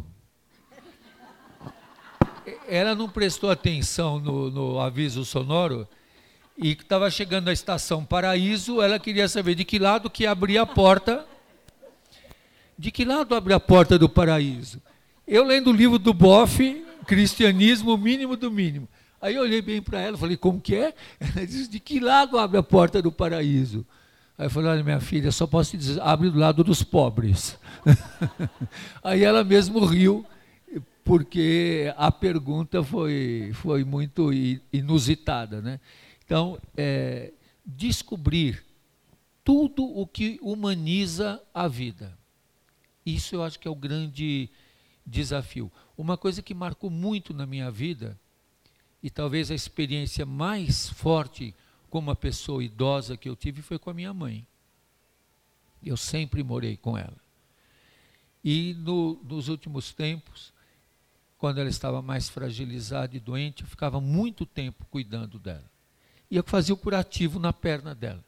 Ela não prestou atenção no aviso sonoro e estava chegando na estação Paraíso, ela queria saber de que lado que abria a porta. De que lado abre a porta do paraíso? Eu lendo o livro do Boff, Cristianismo, o Mínimo do Mínimo. Aí eu olhei bem para ela, falei, como que é? Ela disse, de que lado abre a porta do paraíso? Aí eu falei, olha, minha filha, só posso te dizer, abre do lado dos pobres. Aí ela mesmo riu, porque a pergunta foi muito inusitada, né? Então, descobrir tudo o que humaniza a vida. Isso eu acho que é o grande desafio. Uma coisa que marcou muito na minha vida, e talvez a experiência mais forte como uma pessoa idosa que eu tive, foi com a minha mãe. Eu sempre morei com ela. E nos últimos tempos, quando ela estava mais fragilizada e doente, eu ficava muito tempo cuidando dela. E eu fazia o curativo na perna dela.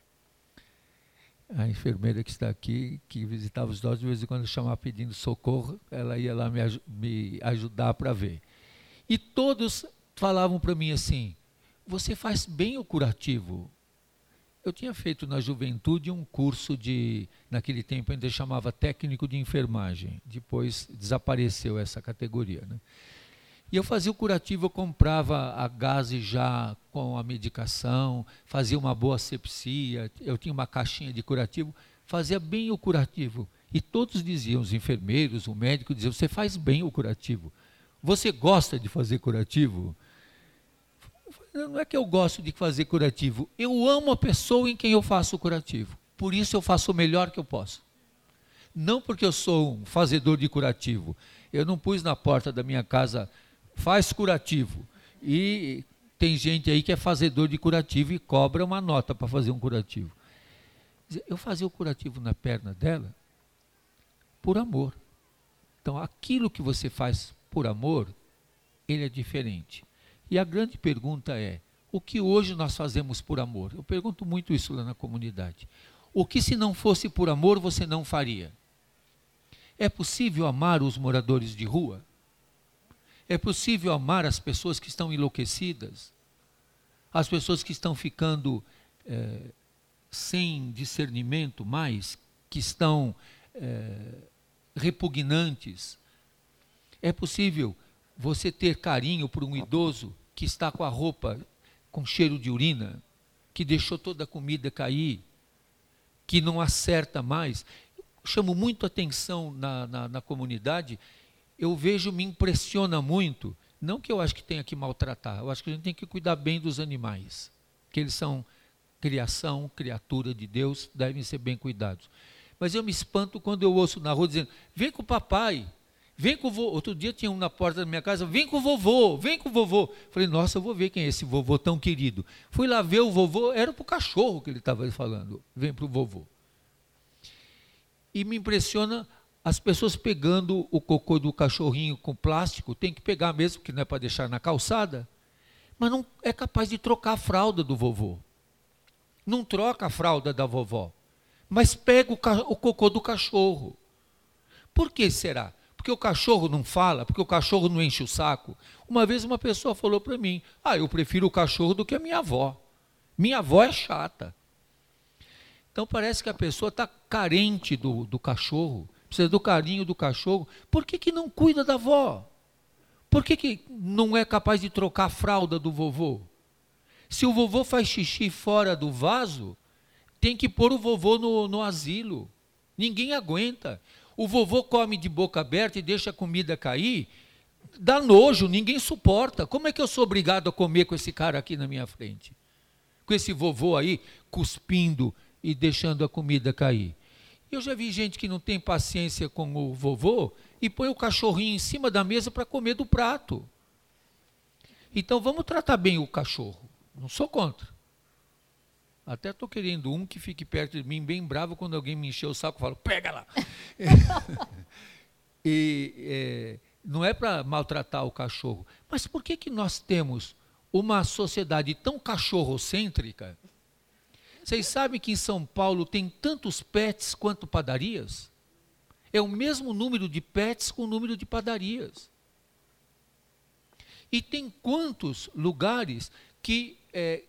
A enfermeira que está aqui, que visitava os idosos, de vez em quando eu chamava pedindo socorro, ela ia lá me ajudar para ver. E todos falavam para mim assim, você faz bem o curativo. Eu tinha feito na juventude um curso naquele tempo ainda chamava técnico de enfermagem, depois desapareceu essa categoria, né? E eu fazia o curativo, eu comprava a gaze já com a medicação, fazia uma boa asepsia, eu tinha uma caixinha de curativo, fazia bem o curativo. E todos diziam, os enfermeiros, o médico dizia, você faz bem o curativo. Você gosta de fazer curativo? Não é que eu gosto de fazer curativo, eu amo a pessoa em quem eu faço o curativo. Por isso eu faço o melhor que eu posso. Não porque eu sou um fazedor de curativo. Eu não pus na porta da minha casa, faz curativo. E tem gente aí que é fazedor de curativo e cobra uma nota para fazer um curativo. Eu fazia o curativo na perna dela por amor. Então, aquilo que você faz por amor, ele é diferente. E a grande pergunta é, o que hoje nós fazemos por amor? Eu pergunto muito isso lá na comunidade. O que se não fosse por amor, você não faria? É possível amar os moradores de rua? É possível amar as pessoas que estão enlouquecidas? As pessoas que estão ficando sem discernimento mais, que estão repugnantes? É possível você ter carinho por um idoso que está com a roupa com cheiro de urina, que deixou toda a comida cair, que não acerta mais? Chamo muito atenção na comunidade. Eu vejo, me impressiona muito, não que eu acho que tenha que maltratar, eu acho que a gente tem que cuidar bem dos animais, que eles são criação, criatura de Deus, devem ser bem cuidados. Mas eu me espanto quando eu ouço na rua dizendo, vem com o papai, vem com o vovô. Outro dia tinha um na porta da minha casa, vem com o vovô, vem com o vovô. Falei, nossa, eu vou ver quem é esse vovô tão querido. Fui lá ver o vovô, era para o cachorro que ele estava falando, vem para o vovô. E me impressiona as pessoas pegando o cocô do cachorrinho com plástico, tem que pegar mesmo, que não é para deixar na calçada, mas não é capaz de trocar a fralda do vovô. Não troca a fralda da vovó, mas pega o cocô do cachorro. Por que será? Porque o cachorro não fala, porque o cachorro não enche o saco. Uma vez uma pessoa falou para mim, eu prefiro o cachorro do que a minha avó. Minha avó é chata. Então parece que a pessoa está carente do cachorro, precisa do carinho do cachorro. Por que não cuida da avó? Por que não é capaz de trocar a fralda do vovô? Se o vovô faz xixi fora do vaso, tem que pôr o vovô no asilo. Ninguém aguenta. O vovô come de boca aberta e deixa a comida cair, dá nojo, ninguém suporta. Como é que eu sou obrigado a comer com esse cara aqui na minha frente? Com esse vovô aí, cuspindo e deixando a comida cair. Eu já vi gente que não tem paciência com o vovô e põe o cachorrinho em cima da mesa para comer do prato. Então vamos tratar bem o cachorro. Não sou contra. Até estou querendo um que fique perto de mim, bem bravo, quando alguém me encher o saco, eu falo, pega lá. Não é para maltratar o cachorro. Mas por que nós temos uma sociedade tão cachorrocêntrica? Vocês sabem que em São Paulo tem tantos pets quanto padarias? É o mesmo número de pets com o número de padarias. E tem quantos lugares que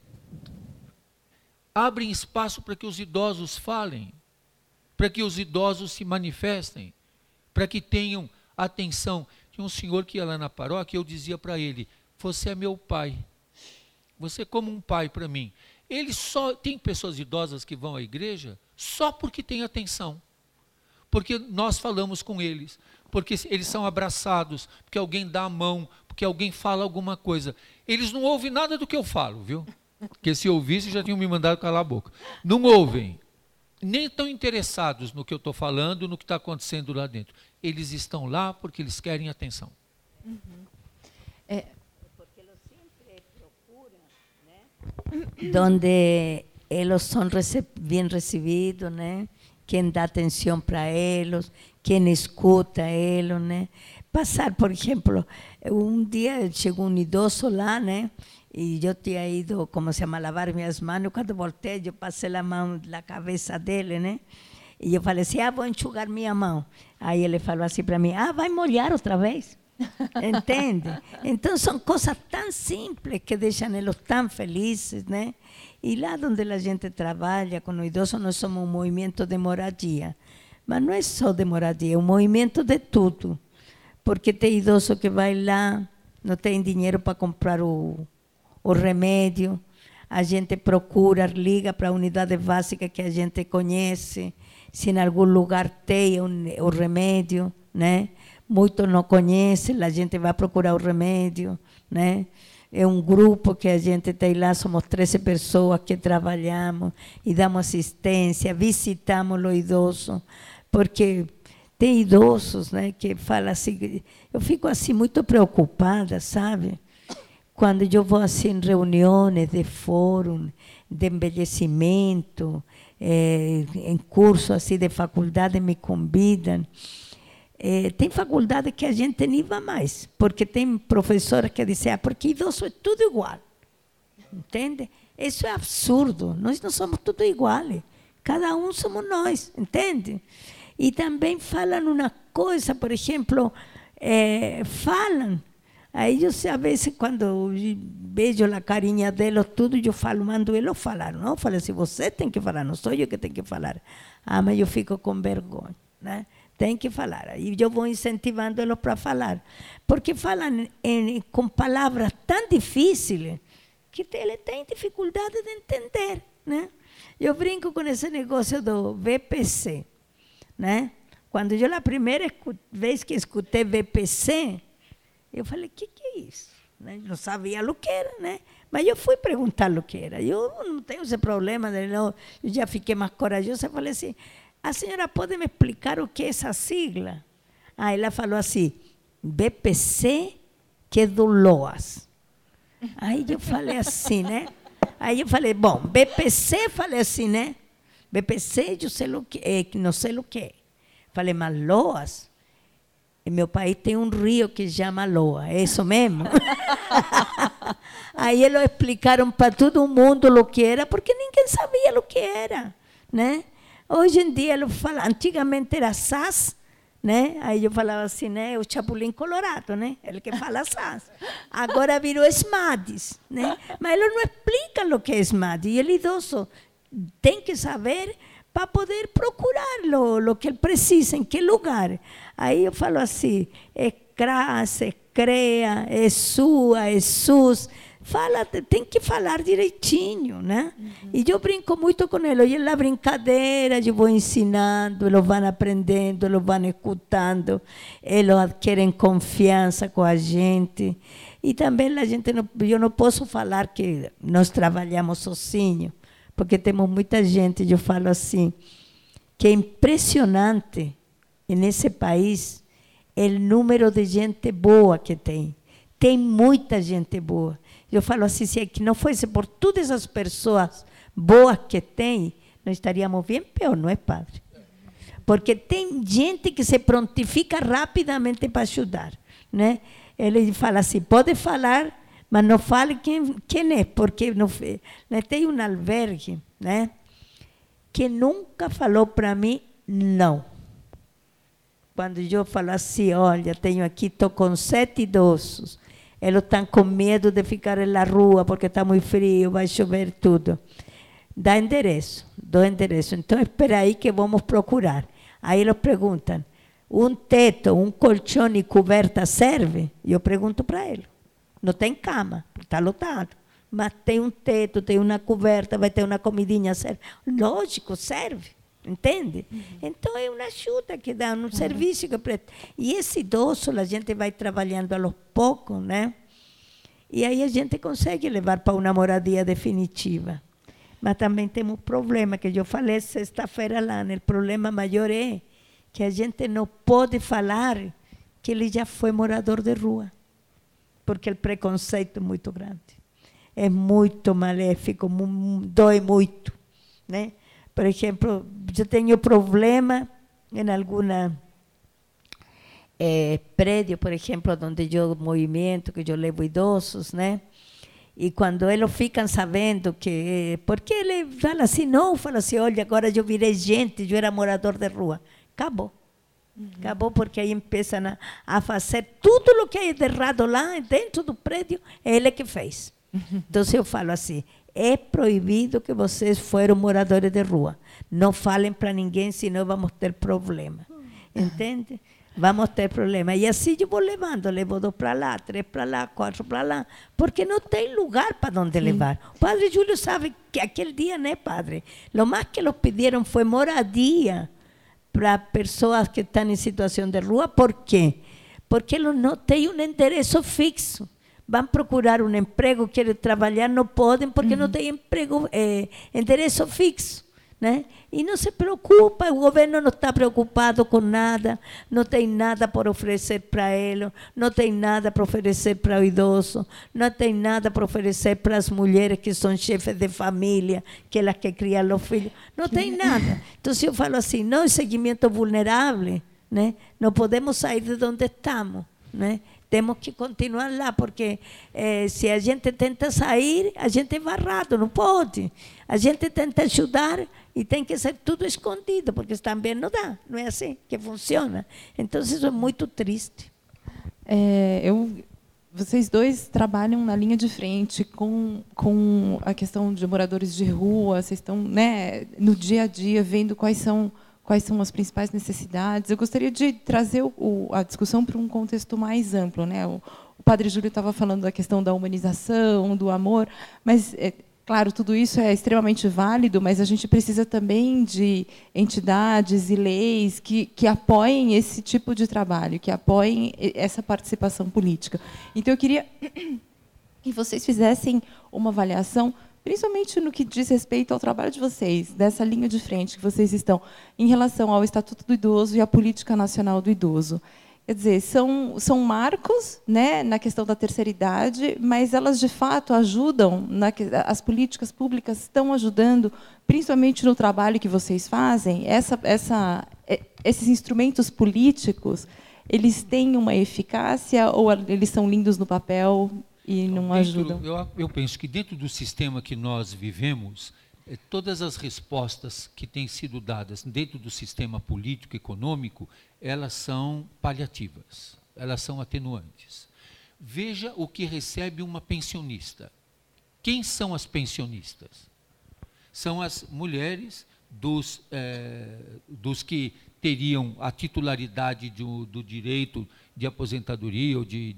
abrem espaço para que os idosos falem, para que os idosos se manifestem, para que tenham atenção. Tinha um senhor que ia lá na paróquia, eu dizia para ele, você é meu pai, você é como um pai para mim. Ele só tem pessoas idosas que vão à igreja só porque tem atenção, porque nós falamos com eles, porque eles são abraçados, porque alguém dá a mão, porque alguém fala alguma coisa. Eles não ouvem nada do que eu falo, viu? Porque se ouvissem já tinham me mandado calar a boca. Não ouvem, nem estão interessados no que eu estou falando, no que está acontecendo lá dentro. Eles estão lá porque eles querem atenção. Porque eles sempre procuram, né? Onde eles são bem recebidos, né? Quem dá atenção para eles, quem escuta eles, né? Passar, por exemplo, um dia chegou um idoso lá, né? E eu tinha ido, como se chama, lavar minhas mãos. Quando voltei, eu passei a mão na cabeça dele, né? E eu falei assim, vou enxugar minha mão. Aí ele falou assim para mim, vai molhar outra vez? Entende? Então, são coisas tão simples que deixam eles tão felizes, né? E lá onde a gente trabalha com o idoso, nós somos um movimento de moradia. Mas não é só de moradia, é um movimento de tudo. Porque tem idoso que vai lá, não tem dinheiro para comprar o remédio, a gente procura, liga para a unidade básica que a gente conhece, se em algum lugar tem o remédio, né? Muitos não conhecem, a gente vai procurar o remédio, né? É um grupo que a gente tem lá, somos 13 pessoas que trabalhamos e damos assistência, visitamos o idoso, porque tem idosos, né, que falam assim, eu fico assim muito preocupada, sabe? Quando eu vou assim em reuniões de fórum, de envelhecimento, em curso assim de faculdade me convidam. Tem faculdade que a gente nem vai mais, porque tem professora que diz, porque idoso é tudo igual. Entende? Isso é absurdo. Nós não somos tudo iguais. Cada um somos nós, entende? E também falam uma coisa, por exemplo, falam. Aí eu, às vezes, quando vejo a carinha deles, tudo, eu falo, mando eles falar. Não, eu falo assim, você tem que falar, não sou eu que tenho que falar. Mas eu fico com vergonha, né? Tem que falar. Aí eu vou incentivando eles para falar. Porque falam com palavras tão difíceis que ele tem dificuldade de entender, né? Eu brinco com esse negócio do VPC, né? Quando eu, a primeira vez que escutei VPC, eu falei, o que é isso? Né? Não sabia o que era, né? Mas eu fui perguntar o que era. Eu não tenho esse problema, eu já fiquei mais corajosa. Eu falei assim, a senhora pode me explicar o que é essa sigla? Ela falou assim, VPC, que é do LOAS. Aí eu falei assim, né? Aí eu falei, bom, BPC, falei assim, né? BPC, eu sei o que é, não sei o que é. Falei, mas LOAS, em meu país tem um rio que chama Loa, é isso mesmo? Aí eles explicaram para todo mundo o que era, porque ninguém sabia o que era, né? Hoje em dia, eles falam, antigamente era SAS, né? Aí eu falava assim, né? O Chapulim Colorado, né? Ele que fala SAS. Agora virou SMADIS, né? Mas eles não explicam o que é SMADIS. E ele idoso tem que saber para poder procurar o que ele precisa, em que lugar. Aí eu falo assim, é CRAS, é CREA, é SUA, é SUS. Fala, tem que falar direitinho, né? E eu brinco muito com eles. E na brincadeira eu vou ensinando, eles vão aprendendo, eles vão escutando, eles adquirem confiança com a gente. E também a gente eu não posso falar que nós trabalhamos sozinhos, porque temos muita gente, eu falo assim, que é impressionante nesse país o número de gente boa que tem. Tem muita gente boa. Eu falo assim, se não fosse por todas as pessoas boas que tem, nós estaríamos bem pior, não é, padre? Porque tem gente que se prontifica rapidamente para ajudar, né? Ele fala assim, pode falar, mas não fale quem é, porque não, né? Tem um albergue, né? Que nunca falou para mim não. Quando eu falo assim, olha, tenho aqui, estou com 7 idosos, eles estão com medo de ficar na rua porque está muito frio, vai chover tudo. Dá endereço, dou endereço. Então, espera aí que vamos procurar. Aí eles perguntam, um teto, um colchão e coberta serve? E eu pergunto para ele. Não tem cama, está lotado. Mas tem um teto, tem uma coberta, vai ter uma comidinha, serve? Lógico, serve. Entende? Então, é uma ajuda que dá, um serviço. E esse idoso, a gente vai trabalhando aos poucos, né? E aí a gente consegue levar para uma moradia definitiva. Mas também temos um problema, que eu falei sexta-feira lá, né? O problema maior é que a gente não pode falar que ele já foi morador de rua, porque o preconceito é muito grande. É muito maléfico, dói muito, né? Por exemplo, eu tenho problema em alguma prédio, por exemplo, onde eu movimento, que eu levo idosos, né? E quando eles ficam sabendo que... Porque ele fala assim, não, fala assim, olha, agora eu virei gente, eu era morador de rua. Acabou. Acabou, porque aí começam a fazer tudo o que é de errado lá dentro do prédio, é ele que fez. Então, eu falo assim, é proibido que vocês foram moradores de rua. Não falem para ninguém, senão vamos ter problema. Entende? Vamos ter problema. E assim eu vou levando, levo 2 para lá, 3 para lá, 4 para lá, porque não tem lugar para onde levar. O padre Júlio sabe que aquele dia, né, padre? O mais que eles pediram foi moradia para pessoas que estão em situação de rua. Por quê? Porque eles não têm um endereço fixo. Vão procurar um emprego, querem trabalhar, não podem, porque não têm emprego, endereço fixo. né? E não se preocupa, o governo não está preocupado com nada, não tem nada para oferecer para ele, não tem nada para oferecer para o idoso, não tem nada para oferecer para as mulheres que são chefes de família, que elas que criam os filhos, não tem nada. Então, se eu falo assim, não, segmento vulnerável, né? Não podemos sair de onde estamos, né? Temos que continuar lá, porque se a gente tenta sair, a gente é barrado, não pode. A gente tenta ajudar e tem que ser tudo escondido, porque também não dá, não é assim que funciona. Então, isso é muito triste. Vocês dois trabalham na linha de frente com a questão de moradores de rua, vocês estão, né, no dia a dia vendo quais são as principais necessidades. Eu gostaria de trazer a discussão para um contexto mais amplo, né? O padre Júlio estava falando da questão da humanização, do amor, mas, claro, tudo isso é extremamente válido, mas a gente precisa também de entidades e leis que apoiem esse tipo de trabalho, que apoiem essa participação política. Então, eu queria que vocês fizessem uma avaliação, principalmente no que diz respeito ao trabalho de vocês, dessa linha de frente que vocês estão, em relação ao Estatuto do Idoso e à Política Nacional do Idoso. Quer dizer, são marcos, né, na questão da terceira idade, mas elas, de fato, ajudam, as políticas públicas estão ajudando, principalmente no trabalho que vocês fazem, esses instrumentos políticos, eles têm uma eficácia ou eles são lindos no papel e não ajudam? Eu penso que dentro do sistema que nós vivemos, todas as respostas que têm sido dadas dentro do sistema político e econômico, elas são paliativas, elas são atenuantes. Veja o que recebe uma pensionista. Quem são as pensionistas? São as mulheres dos que teriam a titularidade do direito de aposentadoria ou de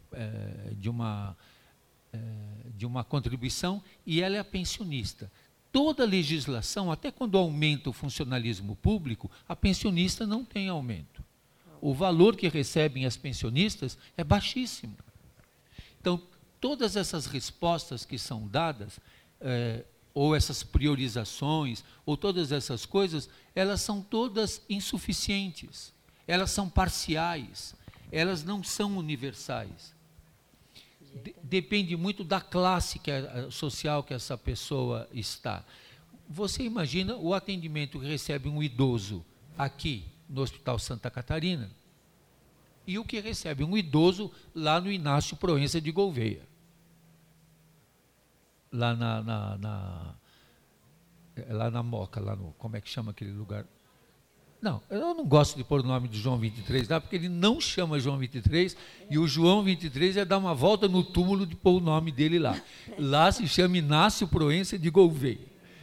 uma contribuição, e ela é a pensionista. Toda legislação, até quando aumenta o funcionalismo público, a pensionista não tem aumento. O valor que recebem as pensionistas é baixíssimo. Então, todas essas respostas que são dadas, ou essas priorizações, ou todas essas coisas, elas são todas insuficientes, elas são parciais, elas não são universais. Depende muito da classe social que essa pessoa está. Você imagina o atendimento que recebe um idoso aqui no Hospital Santa Catarina e o que recebe um idoso lá no Inácio Proença de Gouveia. Lá na Moca, como é que chama aquele lugar? Não, eu não gosto de pôr o nome de João 23 lá, porque ele não chama João 23, e o João 23 é dar uma volta no túmulo de pôr o nome dele lá. Lá se chama Inácio Proença de Gouveia.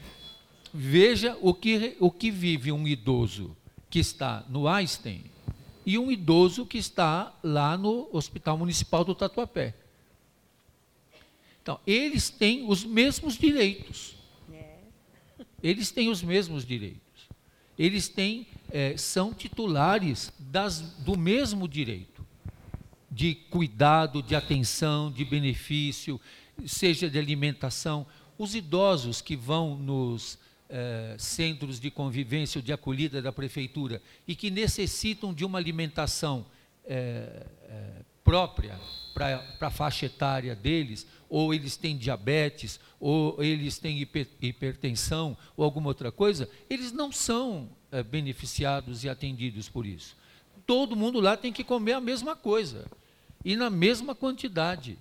Veja o que vive um idoso que está no Einstein e um idoso que está lá no Hospital Municipal do Tatuapé. Então, eles têm os mesmos direitos. Eles têm os mesmos direitos. Eles são titulares do mesmo direito, de cuidado, de atenção, de benefício, seja de alimentação. Os idosos que vão nos centros de convivência ou de acolhida da prefeitura e que necessitam de uma alimentação própria para a faixa etária deles, ou eles têm diabetes, ou eles têm hipertensão, ou alguma outra coisa, eles não são beneficiados e atendidos por isso. Todo mundo lá tem que comer a mesma coisa, e na mesma quantidade.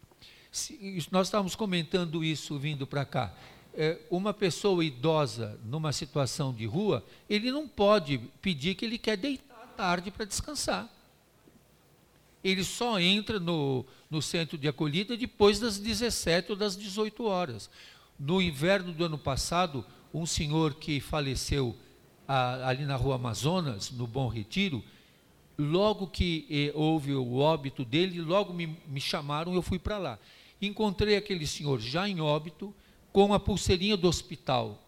Nós estávamos comentando isso vindo para cá. Uma pessoa idosa numa situação de rua, ele não pode pedir que ele quer deitar à tarde para descansar. Ele só entra no centro de acolhida depois das 17 ou das 18 horas. No inverno do ano passado, um senhor que faleceu ali na Rua Amazonas, no Bom Retiro, logo que houve o óbito dele, logo me chamaram, eu fui para lá. Encontrei aquele senhor já em óbito, com a pulseirinha do hospital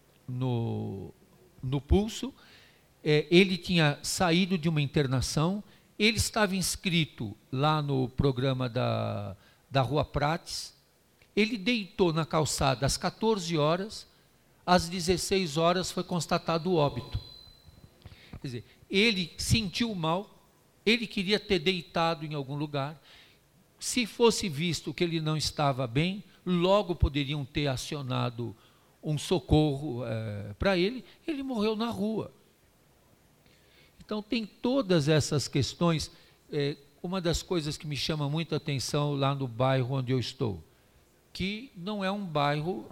no pulso. Ele tinha saído de uma internação. Ele estava inscrito lá no programa da Rua Prates. Ele deitou na calçada às 14 horas, às 16 horas foi constatado o óbito. Quer dizer, ele sentiu mal, ele queria ter deitado em algum lugar. Se fosse visto que ele não estava bem, logo poderiam ter acionado um socorro para ele, ele morreu na rua. Então tem todas essas questões. Uma das coisas que me chama muita atenção lá no bairro onde eu estou, que não é um bairro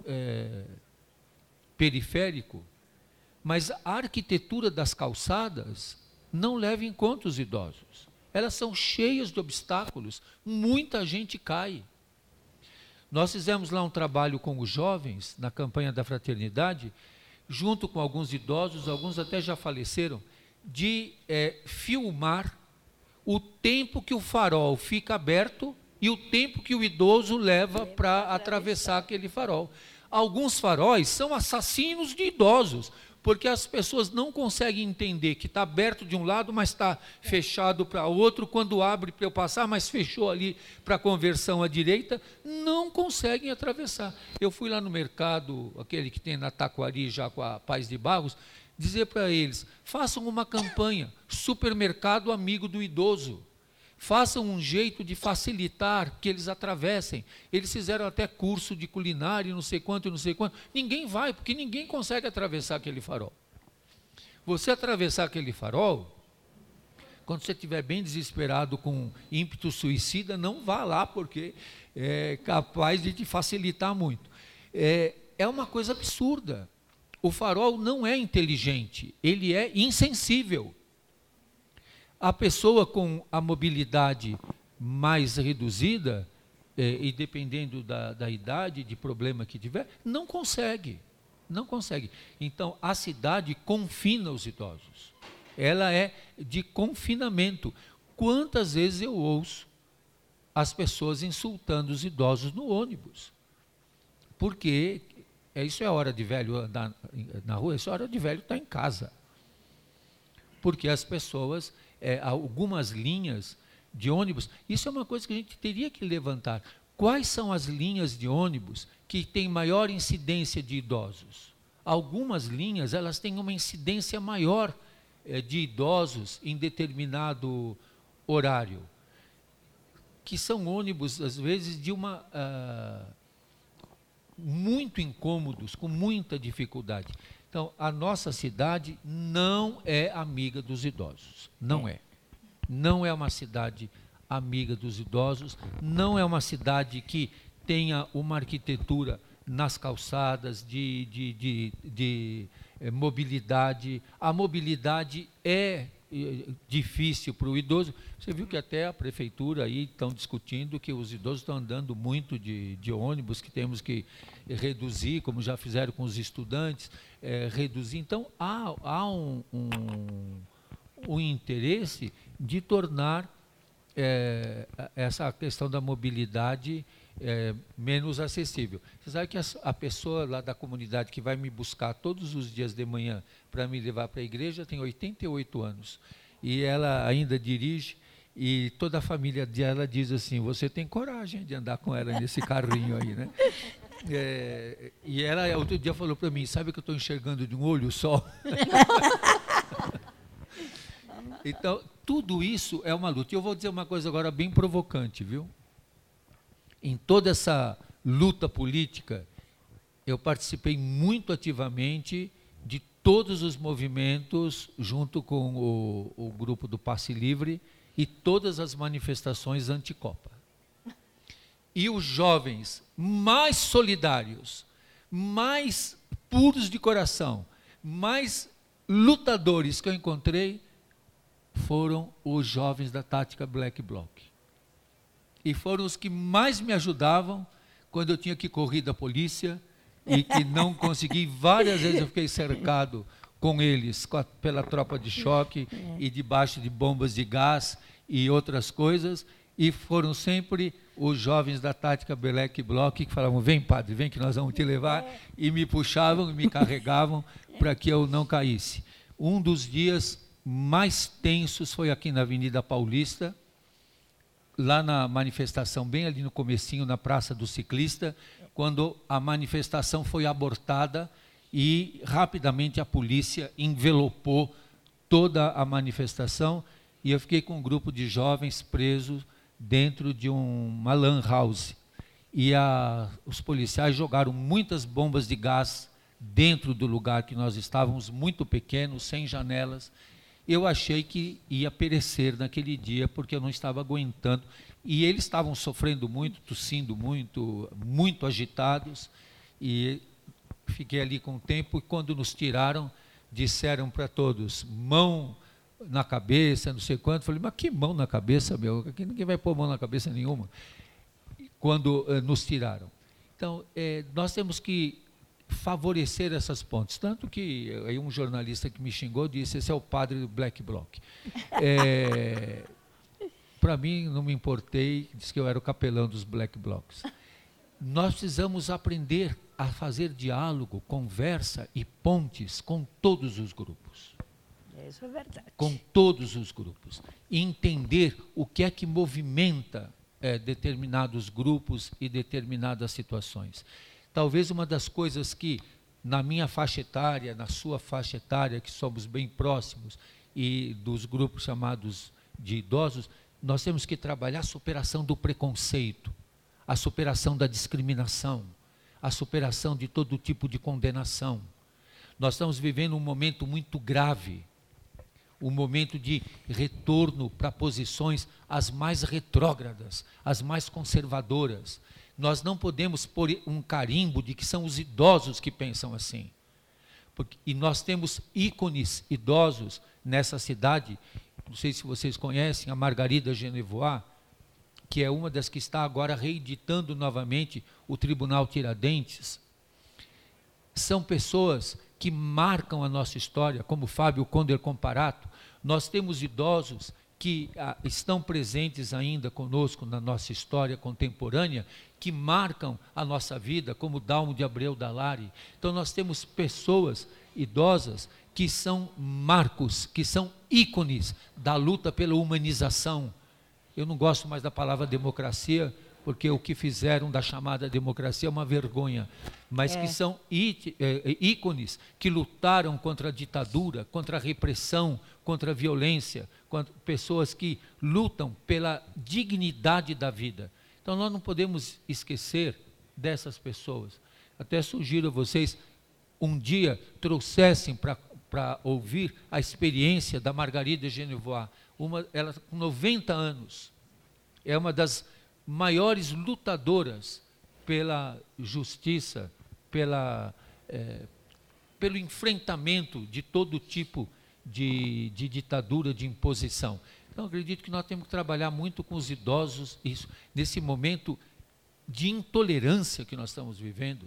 periférico, mas a arquitetura das calçadas não leva em conta os idosos. Elas são cheias de obstáculos, muita gente cai. Nós fizemos lá um trabalho com os jovens, na campanha da fraternidade, junto com alguns idosos, alguns até já faleceram, de filmar o tempo que o farol fica aberto e o tempo que o idoso leva para atravessar aquele farol. Alguns faróis são assassinos de idosos, porque as pessoas não conseguem entender que está aberto de um lado, mas está fechado para outro. Quando abre para eu passar, mas fechou ali para a conversão à direita, não conseguem atravessar. Eu fui lá no mercado, aquele que tem na Taquari, já com a Paz de Barros, dizer para eles, façam uma campanha, supermercado amigo do idoso. Façam um jeito de facilitar que eles atravessem. Eles fizeram até curso de culinária, não sei quanto, não sei quanto. Ninguém vai, porque ninguém consegue atravessar aquele farol. Você atravessar aquele farol, quando você estiver bem desesperado com ímpeto suicida, não vá lá, porque é capaz de te facilitar muito. É uma coisa absurda. O farol não é inteligente, ele é insensível. A pessoa com a mobilidade mais reduzida, e dependendo da idade, de problema que tiver, não consegue. Então, a cidade confina os idosos. Ela é de confinamento. Quantas vezes eu ouço as pessoas insultando os idosos no ônibus? Porque isso é hora de velho andar na rua, isso é hora de velho estar em casa. Porque as pessoas... algumas linhas de ônibus, isso é uma coisa que a gente teria que levantar. Quais são as linhas de ônibus que têm maior incidência de idosos? Algumas linhas, elas têm uma incidência maior de idosos em determinado horário, que são ônibus, às vezes, de muito incômodos, com muita dificuldade. Então, a nossa cidade não é amiga dos idosos, não é. Não é uma cidade amiga dos idosos, não é uma cidade que tenha uma arquitetura nas calçadas de mobilidade. A mobilidade é difícil para o idoso. Você viu que até a prefeitura aí estão discutindo que os idosos estão andando muito de ônibus, que temos que reduzir, como já fizeram com os estudantes, reduzir. Então, há um interesse de tornar essa questão da mobilidade menos acessível. Você sabe que a pessoa lá da comunidade que vai me buscar todos os dias de manhã para me levar para a igreja tem 88 anos. E ela ainda dirige, e toda a família dela diz assim, você tem coragem de andar com ela nesse carrinho aí, né? E ela outro dia falou para mim, sabe que eu estou enxergando de um olho só? Então, tudo isso é uma luta. E eu vou dizer uma coisa agora bem provocante, viu? Em toda essa luta política, eu participei muito ativamente de todos os movimentos, junto com o grupo do Passe Livre, e todas as manifestações anti-Copa. E os jovens mais solidários, mais puros de coração, mais lutadores que eu encontrei, foram os jovens da Tática Black Bloc. E foram os que mais me ajudavam quando eu tinha que correr da polícia e que não consegui. Várias vezes eu fiquei cercado com eles, pela tropa de choque e debaixo de bombas de gás e outras coisas. E foram sempre os jovens da Tática Black Bloc que falavam, vem padre, vem que nós vamos te levar. E me puxavam e me carregavam para que eu não caísse. Um dos dias mais tensos foi aqui na Avenida Paulista, lá na manifestação, bem ali no comecinho, na Praça do Ciclista, quando a manifestação foi abortada e rapidamente a polícia envelopou toda a manifestação e eu fiquei com um grupo de jovens presos dentro de uma lan house. E os policiais jogaram muitas bombas de gás dentro do lugar que nós estávamos, muito pequeno, sem janelas. Eu achei que ia perecer naquele dia, porque eu não estava aguentando. E eles estavam sofrendo muito, tossindo muito, muito agitados. E fiquei ali com o tempo, e quando nos tiraram, disseram para todos, mão na cabeça, não sei quanto. Falei, mas que mão na cabeça, meu? Aqui ninguém vai pôr mão na cabeça nenhuma. Quando nos tiraram. Então, nós temos que favorecer essas pontes. Tanto que aí um jornalista que me xingou disse, esse é o padre do Black Bloc. Para mim, não me importei, disse que eu era o capelão dos Black Blocs. Nós precisamos aprender a fazer diálogo, conversa e pontes com todos os grupos. Isso é verdade. Com todos os grupos. E entender o que é que movimenta determinados grupos e determinadas situações. Talvez uma das coisas que, na minha faixa etária, na sua faixa etária, que somos bem próximos, e dos grupos chamados de idosos, nós temos que trabalhar a superação do preconceito, a superação da discriminação, a superação de todo tipo de condenação. Nós estamos vivendo um momento muito grave, um momento de retorno para posições as mais retrógradas, as mais conservadoras. Nós não podemos pôr um carimbo de que são os idosos que pensam assim. E nós temos ícones idosos nessa cidade, não sei se vocês conhecem, a Margarida Genevois, que é uma das que está agora reeditando novamente o Tribunal Tiradentes. São pessoas que marcam a nossa história, como Fábio Conder Comparato. Nós temos idosos que estão presentes ainda conosco na nossa história contemporânea, que marcam a nossa vida, como Dalmo de Abreu Dalari. Então nós temos pessoas idosas que são marcos, que são ícones da luta pela humanização. Eu não gosto mais da palavra democracia, porque o que fizeram da chamada democracia é uma vergonha, mas que são ícones que lutaram contra a ditadura, contra a repressão, contra a violência, contra pessoas que lutam pela dignidade da vida. Então nós não podemos esquecer dessas pessoas. Até sugiro a vocês, um dia trouxessem para ouvir a experiência da Margarida Genevois. Ela com 90 anos, é uma das maiores lutadoras pela justiça, pelo enfrentamento de todo tipo de ditadura, de imposição. Então, acredito que nós temos que trabalhar muito com os idosos, isso, nesse momento de intolerância que nós estamos vivendo,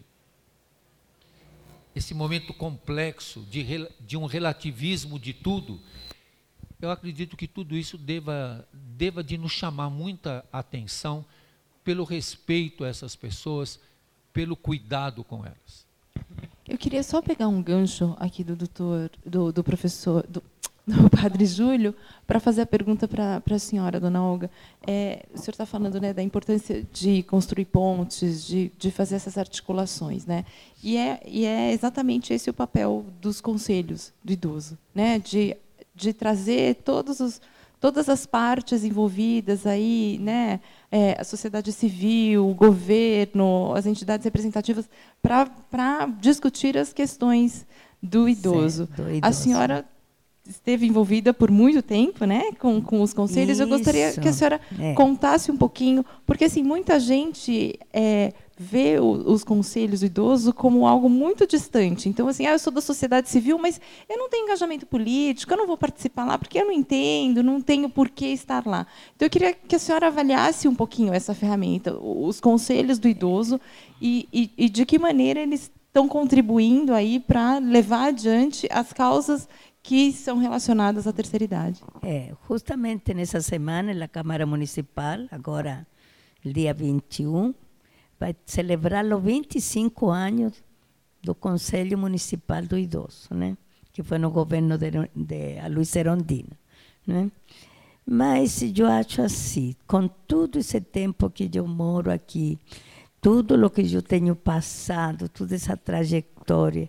esse momento complexo de um relativismo de tudo. Eu acredito que tudo isso deva de nos chamar muita atenção pelo respeito a essas pessoas, pelo cuidado com elas. Eu queria só pegar um gancho aqui do professor, do padre Júlio, para fazer a pergunta para a senhora, dona Olga. O senhor está falando, né, da importância de construir pontes, de fazer essas articulações, né? E é exatamente esse o papel dos conselhos do idoso, né? De trazer todas as partes envolvidas aí, né, a sociedade civil, o governo, as entidades representativas, para discutir as questões do idoso. Sim, do idoso. A senhora esteve envolvida por muito tempo, né, com os conselhos. Isso. Eu gostaria que a senhora contasse um pouquinho, porque assim, muita gente vê os conselhos do idoso como algo muito distante. Então, assim, eu sou da sociedade civil, mas eu não tenho engajamento político, eu não vou participar lá porque eu não entendo, não tenho por que estar lá. Então, eu queria que a senhora avaliasse um pouquinho essa ferramenta, os conselhos do idoso, e de que maneira eles estão contribuindo aí para levar adiante as causas que são relacionadas à terceira idade. Justamente nessa semana, na Câmara Municipal, agora, dia 21, vai celebrar os 25 anos do Conselho Municipal do Idoso, né? Que foi no governo de Luiz Erondina, né? Mas eu acho assim, com todo esse tempo que eu moro aqui, tudo o que eu tenho passado, toda essa trajetória,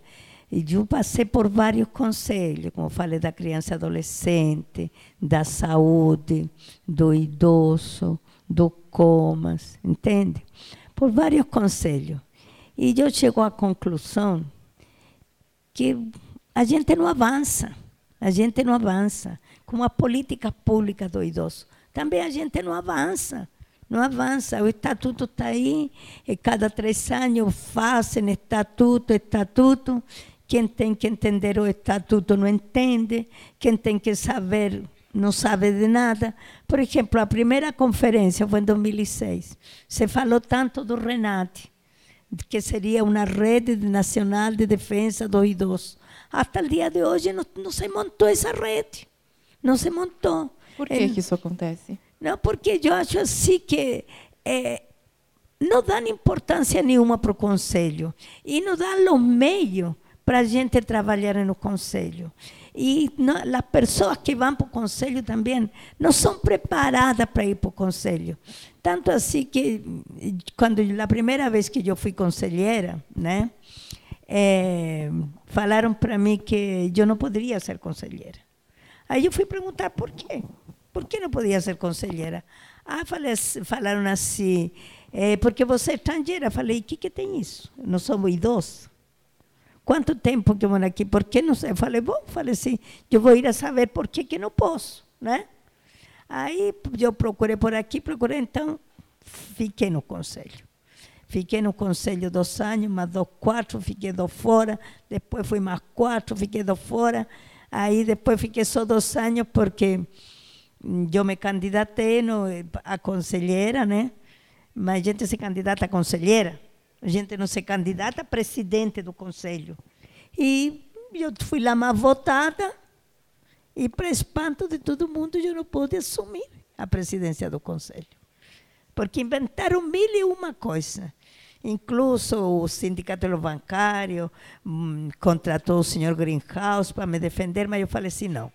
E eu passei por vários conselhos, como falei, da criança e adolescente, da saúde, do idoso, do comas, entende? Por vários conselhos. E eu chego à conclusão que a gente não avança. A gente não avança. Com a política pública do idoso, também a gente não avança. Não avança. O estatuto está aí, e cada 3 anos fazem estatuto. Quem tem que entender o estatuto não entende. Quem tem que saber não sabe de nada. Por exemplo, a primeira conferência foi em 2006. Se falou tanto do RENADE, que seria uma rede nacional de defesa do idoso. Até o dia de hoje não se montou essa rede. Não se montou. Por que isso acontece? Não, porque eu acho assim que não dá importância nenhuma para o conselho. E não dá os meios para a gente trabalhar no conselho. E as pessoas que vão para o conselho também não são preparadas para ir para o conselho. Tanto assim que, quando a primeira vez que eu fui conselheira, né, falaram para mim que eu não poderia ser conselheira. Aí eu fui perguntar por quê. Por que não podia ser conselheira? Falaram assim, porque você é estrangeira. Falei, o que tem isso? Não somos idosos. Quanto tempo que eu moro aqui? Por que não sei? Eu falei, assim, eu vou ir a saber por que não posso, né? Aí eu procurei por aqui, então fiquei no conselho. Fiquei no conselho 2 anos, mais 4, fiquei 2 fora, depois fui mais 4, fiquei 2 fora, aí depois fiquei só 2 anos porque eu me candidatei a conselheira, né? Mas a gente se candidata a conselheira. A gente não se candidata a presidente do conselho. E eu fui lá mais votada, e para espanto de todo mundo, eu não pude assumir a presidência do conselho. Porque inventaram 1001 coisas. Incluso o sindicato bancário contratou o senhor Greenhouse para me defender, mas eu falei assim, não.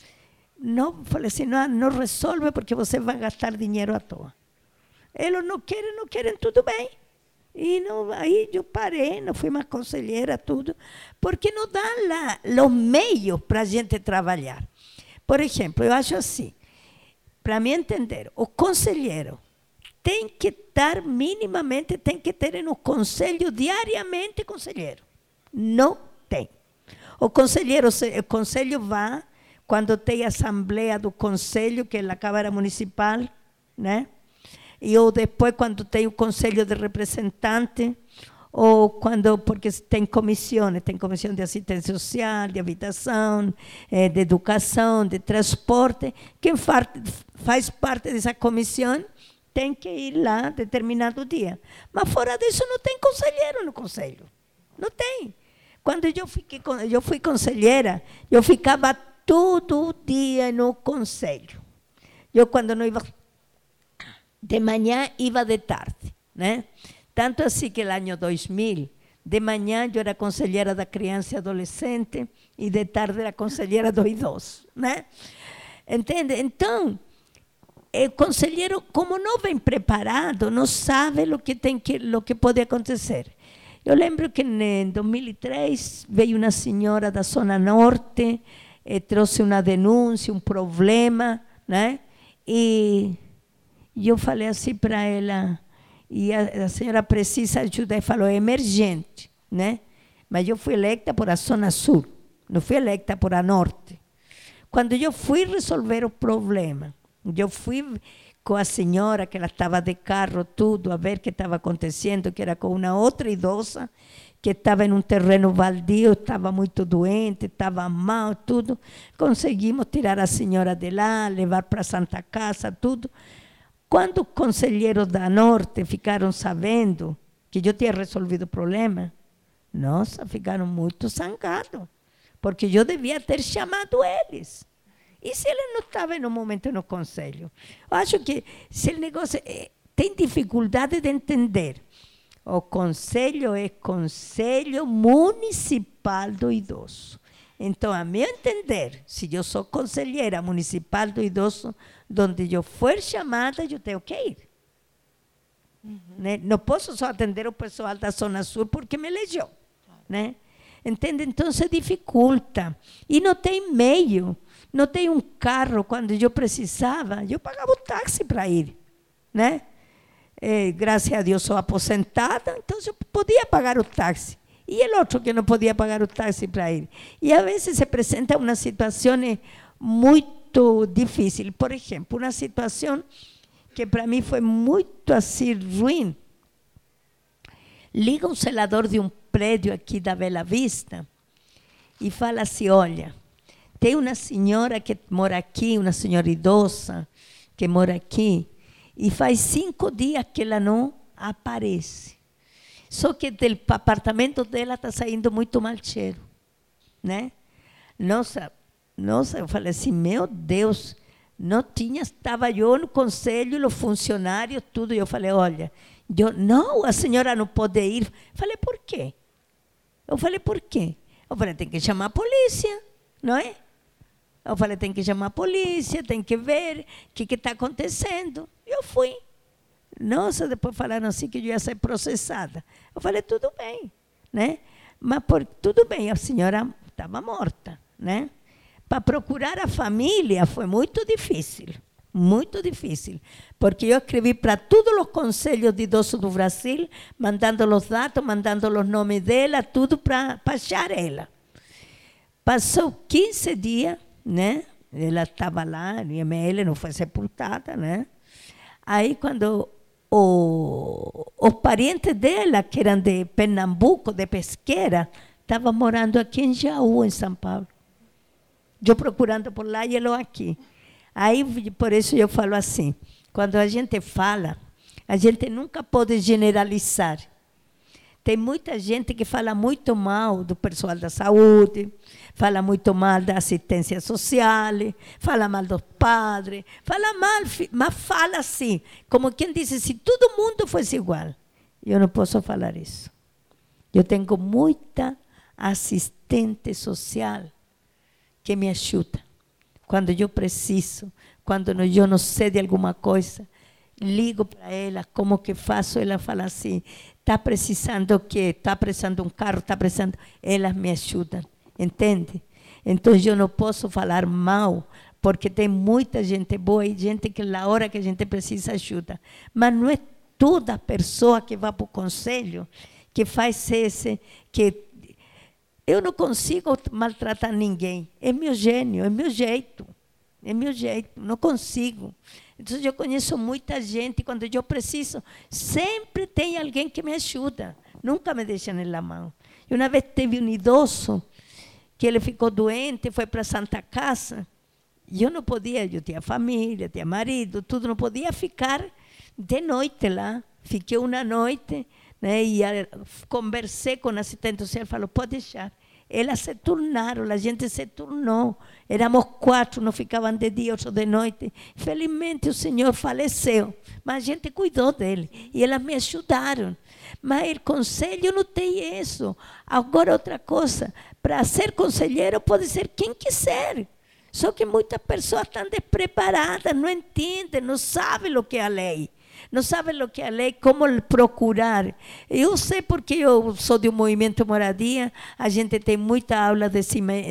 Falei assim, não resolve porque você vai gastar dinheiro à toa. Eles não querem, tudo bem. E aí eu parei, não fui mais conselheira, tudo, porque não dá lá os meios para a gente trabalhar. Por exemplo, eu acho assim, para mim entender, o conselheiro tem que estar minimamente, tem que ter no conselho diariamente conselheiro. Não tem. O conselho vai quando tem assembleia do conselho, que é a Câmara Municipal, né? E ou depois quando tem o conselho de representante, ou quando, porque tem comissão de assistência social, de habitação, de educação, de transporte, quem faz parte dessa comissão tem que ir lá determinado dia. Mas fora disso não tem conselheiro no conselho. Não tem. Quando eu fui conselheira, eu ficava todo dia no conselho. Eu, quando não ia de manhã, ia de tarde, né? Tanto assim que no ano 2000, de manhã eu era conselheira da criança e adolescente e de tarde era conselheira do idoso, né? Entende? Então, o conselheiro, como não vem preparado, não sabe o que pode acontecer. Eu lembro que em 2003 veio uma senhora da Zona Norte, trouxe uma denúncia, um problema, né? E eu falei assim para ela, e a senhora precisa ajuda, e falou, é emergente, né? Mas eu fui eleita por a Zona Sul, não fui eleita por a Norte. Quando eu fui resolver o problema, eu fui com a senhora, que ela estava de carro, tudo, a ver o que estava acontecendo, que era com uma outra idosa, que estava em um terreno baldio, estava muito doente, estava mal, tudo. Conseguimos tirar a senhora de lá, levar para a Santa Casa, tudo. Quando os conselheiros da Norte ficaram sabendo que eu tinha resolvido o problema, nossa, ficaram muito zangados, porque eu devia ter chamado eles. E se eles não estavam no momento no conselho? Eu acho que se o negócio tem dificuldade de entender, o conselho é Conselho Municipal do Idoso. Então, a meu entender, se eu sou conselheira municipal do idoso, onde eu for chamada, eu tenho que ir. Né? Não posso só atender o pessoal da Zona Sul porque me elegeu. Né? entende? Então, se dificulta. E não tem meio, não tem um carro. Quando eu precisava, eu pagava o táxi para ir, né? Graças a Deus sou aposentada, então eu podia pagar o táxi. E o outro que não podia pagar o táxi para ir. E a vezes se apresenta uma situação muito difícil. Por exemplo, uma situação que para mim foi muito assim ruim. Liga um zelador de um prédio aqui da Bela Vista e fala assim, olha, tem uma senhora que mora aqui, uma senhora idosa que mora aqui, e faz 5 dias que ela não aparece. Só que do apartamento dela está saindo muito mau cheiro, né? Nossa, eu falei assim, meu Deus, não tinha, estava eu no conselho, os funcionários, tudo, e eu falei, olha, não, a senhora não pode ir. Falei, por quê? Eu falei, por quê? Eu falei, tem que chamar a polícia, não é? Eu falei, tem que chamar a polícia, tem que ver o que está acontecendo. Eu fui. Nossa, depois falaram assim que eu ia ser processada. Eu falei, tudo bem, né? Mas tudo bem, a senhora estava morta, né? Para procurar a família foi muito difícil, porque eu escrevi para todos os conselhos de idosos do Brasil, mandando os dados, mandando os nomes dela, tudo para achar ela. Passou 15 dias, né? Ela estava lá, em ML, não foi sepultada, né? Aí, quando os parentes dela, que eram de Pernambuco, de Pesqueira, estavam morando aqui em Jaú, em São Paulo. Eu procurando por lá e ela aqui. Aí, por isso eu falo assim, quando a gente fala, a gente nunca pode generalizar. Tem muita gente que fala muito mal do pessoal da saúde, fala muito mal da assistência social, fala mal dos padres, fala mal, mas fala assim, como quem diz, se todo mundo fosse igual. Eu não posso falar isso. Eu tenho muita assistente social que me ajuda. Quando eu preciso, quando eu não sei de alguma coisa, ligo para ela, como que faço? Ela fala assim, está precisando o quê? Está precisando um carro, está precisando... Elas me ajudam, entende? Então, eu não posso falar mal, porque tem muita gente boa e gente que na hora que a gente precisa ajuda. Mas não é toda pessoa que vai para o conselho que faz que eu não consigo maltratar ninguém. É meu gênio, é meu jeito, não consigo. Então, eu conheço muita gente, quando eu preciso, sempre tem alguém que me ajuda, nunca me deixam na mão. E uma vez teve um idoso, que ele ficou doente, foi para a Santa Casa, e eu não podia, eu tinha família, tinha marido, tudo, não podia ficar de noite lá. Fiquei uma noite, né, e conversei com a assistente social, falou, pode deixar. Elas se turnaram, a gente se turnou. Éramos 4, não ficavam de dia, outros de noite. Felizmente o senhor faleceu, mas a gente cuidou dele. E elas me ajudaram. Mas o conselho não tem isso. Agora, outra coisa, para ser conselheiro pode ser quem quiser. Só que muitas pessoas estão despreparadas, não entendem, não sabem o que é a lei. Não sabem o que é a lei, como procurar. Eu sei porque eu sou de um movimento moradia, a gente tem muita aula de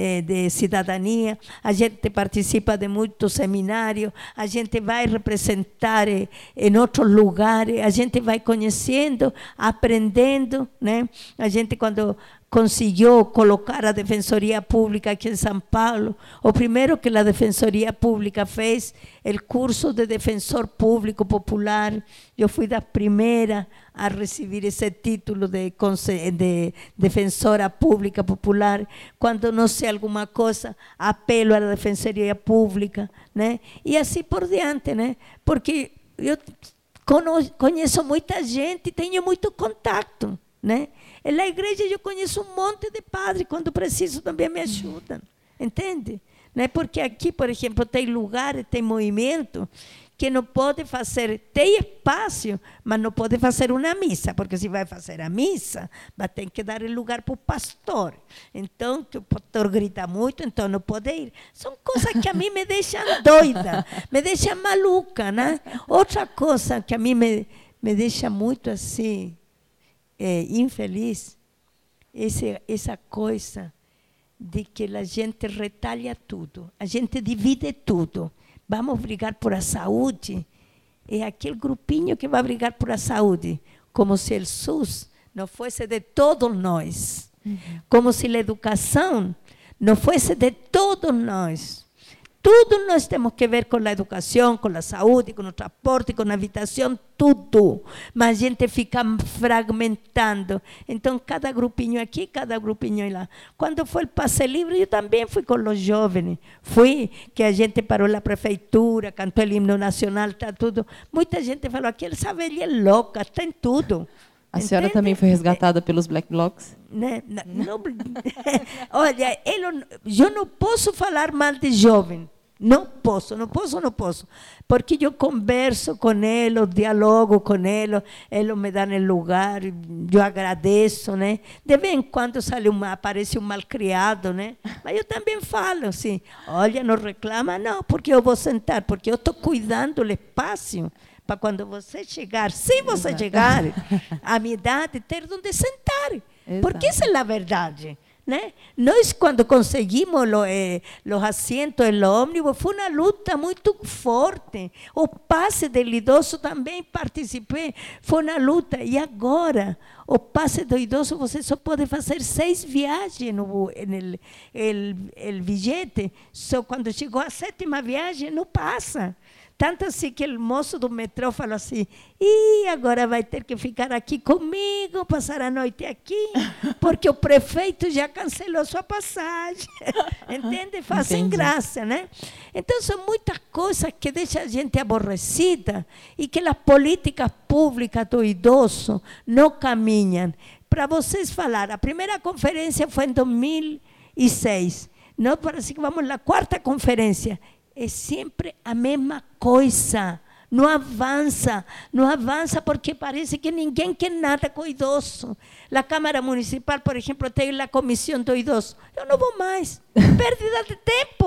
cidadania, a gente participa de muitos seminários, a gente vai representar em outros lugares, a gente vai conhecendo, aprendendo, né? A gente, quando conseguiu colocar a Defensoria Pública aqui em São Paulo, o primeiro que a Defensoria Pública fez, o curso de Defensor Público Popular. Eu fui da primeira a receber esse título de Defensora Pública Popular. Quando não sei alguma coisa, apelo à Defensoria Pública, né? E assim por diante, né? Porque eu conheço muita gente e tenho muito contato, né? Na igreja eu conheço um monte de padres, quando preciso também me ajudam, entende? Não é porque aqui, por exemplo, tem lugares, tem movimento que não pode fazer, tem espaço, mas não pode fazer uma missa, porque se vai fazer a missa, vai ter que dar lugar para o pastor. Então, que o pastor grita muito, então não pode ir. São coisas que a mim me deixam doida, me deixam maluca, né? Outra coisa que a mim me deixa muito assim, infeliz, essa coisa de que a gente retalha tudo, a gente divide tudo. Vamos brigar por a saúde, é aquele grupinho que vai brigar por a saúde, como se o SUS não fosse de todos nós, como se a educação não fosse de todos nós. Tudo nós temos que ver com a educação, com a saúde, com o transporte, com a habitação, tudo. Mas a gente fica fragmentando. Então, cada grupinho aqui, cada grupinho lá. Quando foi o passe livre, eu também fui com os jovens. Fui, que a gente parou na prefeitura, cantou o himno nacional, tá tudo. Muita gente falou, aquela essa velha é louca, está em tudo. A senhora também foi resgatada pelos Black Blocs? Né? Não, olha, eu não posso falar mal de jovem. Não posso. Porque eu converso com eles, dialogo com eles me dão lugar, eu agradeço, né? De vez em quando aparece um malcriado, né? Mas eu também falo assim, olha, não reclama, não, porque eu vou sentar, porque eu estou cuidando do espaço. Para quando você chegar, se você chegar à minha idade, ter onde sentar. Exato. Porque essa é a verdade. Né? Nós, quando conseguimos os assentos no ônibus, foi uma luta muito forte. O passe do idoso também participei, foi uma luta. E agora, o passe do idoso, você só pode fazer 6 viagens no bilhete. Só quando chegou a 7ª viagem, não passa. Tanto assim que o moço do metrô falou assim, e agora vai ter que ficar aqui comigo, passar a noite aqui, porque o prefeito já cancelou sua passagem. Entende? Fazem graça, né? Então, são muitas coisas que deixam a gente aborrecida e que as políticas públicas do idoso não caminham. Para vocês falar, a primeira conferência foi em 2006. Nós parece que vamos na 4ª conferência. É sempre a mesma coisa, não avança porque parece que ninguém quer nada com o idoso. A Câmara Municipal, por exemplo, tem a comissão do idoso. Eu não vou mais, é perda de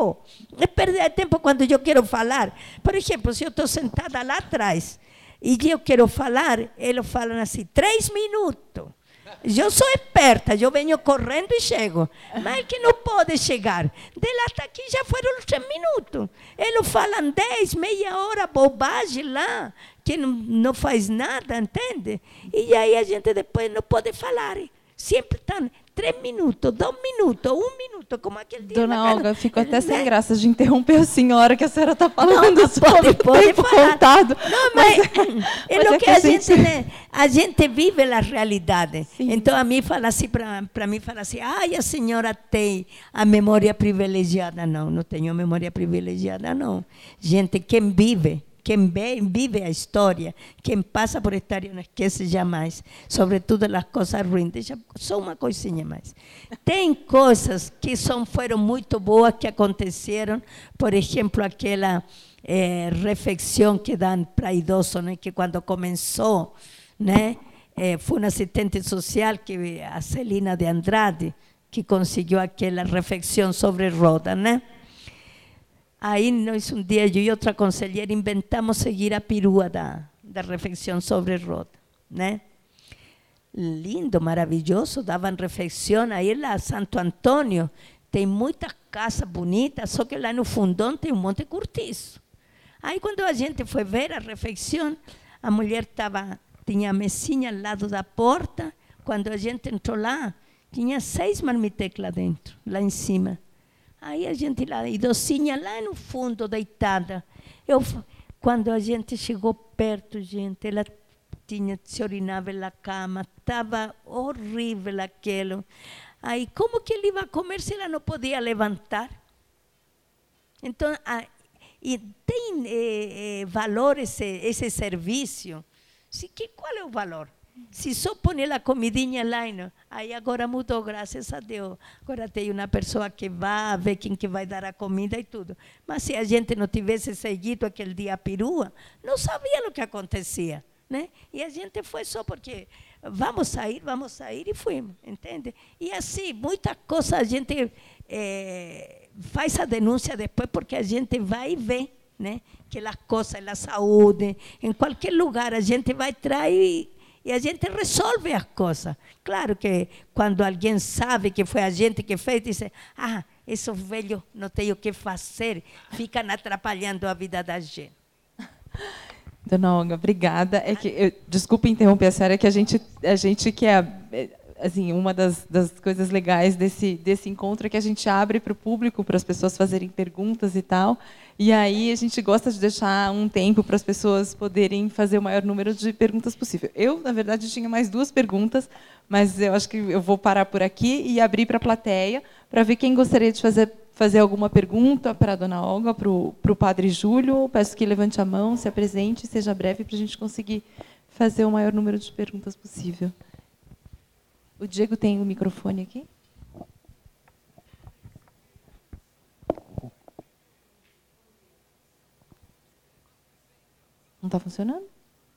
tempo quando eu quero falar. Por exemplo, se eu estou sentada lá atrás e eu quero falar, eles falam assim, 3 minutos. Eu sou esperta, eu venho correndo e chego. Mas que não pode chegar. De lá até aqui já foram os 3 minutos. Eles falam 10, meia hora, bobagem lá, que não faz nada, entende? E aí a gente depois não pode falar. Sempre estão 3 minutos, 2 minutos, 1 minuto, como aquele dia. Dona Olga, fico até sem graça de interromper a senhora, que a senhora está falando não, sobre o tempo contado. Não, mas é o que a gente, né? A gente vive a realidade. Sim. Então, a mim fala assim, para mim fala assim, ai, a senhora tem a memória privilegiada. Não tenho memória privilegiada, não. Gente, quem vive a história, quem passa por história não esquece jamais, sobretudo as coisas ruins. Deixa só uma coisinha mais. Tem coisas que foram muito boas que aconteceram, por exemplo, aquela refeição que dão para idosos, né, que quando começou, né, foi uma assistente social, que a Celina de Andrade, que conseguiu aquela refeição sobre roda, né? Aí nós um dia, eu e outra conselheira, inventamos seguir a perua da refeição sobre roda, né? Lindo, maravilhoso, davam refeição. Aí lá, Santo Antônio, tem muitas casas bonitas, só que lá no fundão tem um monte de cortiço. Aí quando a gente foi ver a refeição, a mulher tinha a mesinha ao lado da porta. Quando a gente entrou lá, tinha 6 marmitecas lá dentro, lá em cima. Aí a gente lá, idosinha lá no fundo, deitada. Quando a gente chegou perto, gente, ela se urinava na cama, estava horrível aquilo. Aí, como que ele ia comer se ela não podia levantar? Então, e tem valor esse serviço? Qual é o valor? Se só põe a comidinha lá, não. Aí agora mudou, graças a Deus. Agora tem uma pessoa que vai ver quem que vai dar a comida e tudo. Mas se a gente não tivesse seguido aquele dia a perua, não sabia o que acontecia, né? E a gente foi só porque vamos sair e fomos, entende? E assim, muita coisa a gente faz a denúncia depois, porque a gente vai e vê, né? Que as coisas, a saúde, em qualquer lugar a gente vai trair E a gente resolve as coisas. Claro que quando alguém sabe que foi a gente que fez, diz, esses velhos não têm o que fazer, ficam atrapalhando a vida da gente. Dona Olga, obrigada. Desculpe interromper a senhora, que a gente quer, assim, uma das coisas legais desse encontro é que a gente abre para o público, para as pessoas fazerem perguntas e tal, e aí a gente gosta de deixar um tempo para as pessoas poderem fazer o maior número de perguntas possível. Eu, na verdade, tinha mais 2 perguntas, mas eu acho que eu vou parar por aqui e abrir para a plateia, para ver quem gostaria de fazer alguma pergunta para a Dona Olga, para o Padre Júlio. Peço que levante a mão, se apresente, seja breve, para a gente conseguir fazer o maior número de perguntas possível. O Diego tem o microfone aqui. Não está funcionando?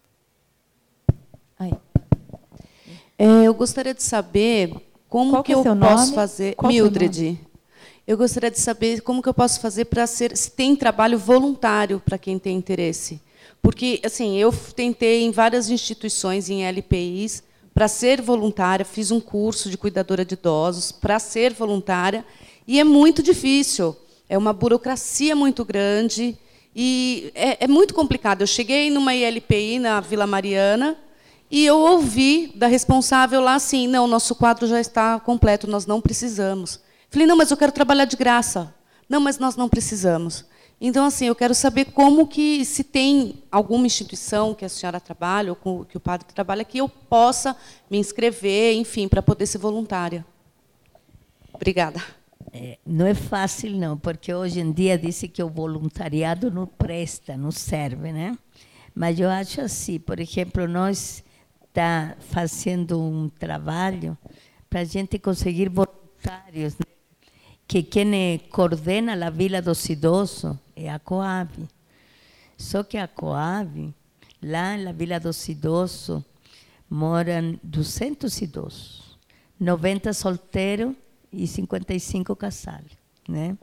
Aí. Eu gostaria de saber como que eu posso fazer... Mildred. Eu gostaria de saber como que eu posso fazer para se tem trabalho voluntário para quem tem interesse. Porque assim, eu tentei em várias instituições, em LPIs, para ser voluntária, fiz um curso de cuidadora de idosos para ser voluntária, e é muito difícil. É uma burocracia muito grande e é muito complicado. Eu cheguei numa ILPI, na Vila Mariana, e eu ouvi da responsável lá assim, não, nosso quadro já está completo, nós não precisamos. Falei, não, mas eu quero trabalhar de graça. Não, mas nós não precisamos. Então, assim, eu quero saber como que, se tem alguma instituição que a senhora trabalha, ou que o padre trabalha, que eu possa me inscrever, enfim, para poder ser voluntária. Obrigada. Não é fácil, não, porque hoje em dia dizem que o voluntariado não presta, não serve, né? Mas eu acho assim, por exemplo, nós estamos fazendo um trabalho para a gente conseguir voluntários, né? Que quem coordena a Vila dos Idosos é a Coab. Só que a Coab, lá na Vila dos Idosos, moram 200 idosos, 90 solteiros e 55 casados, né?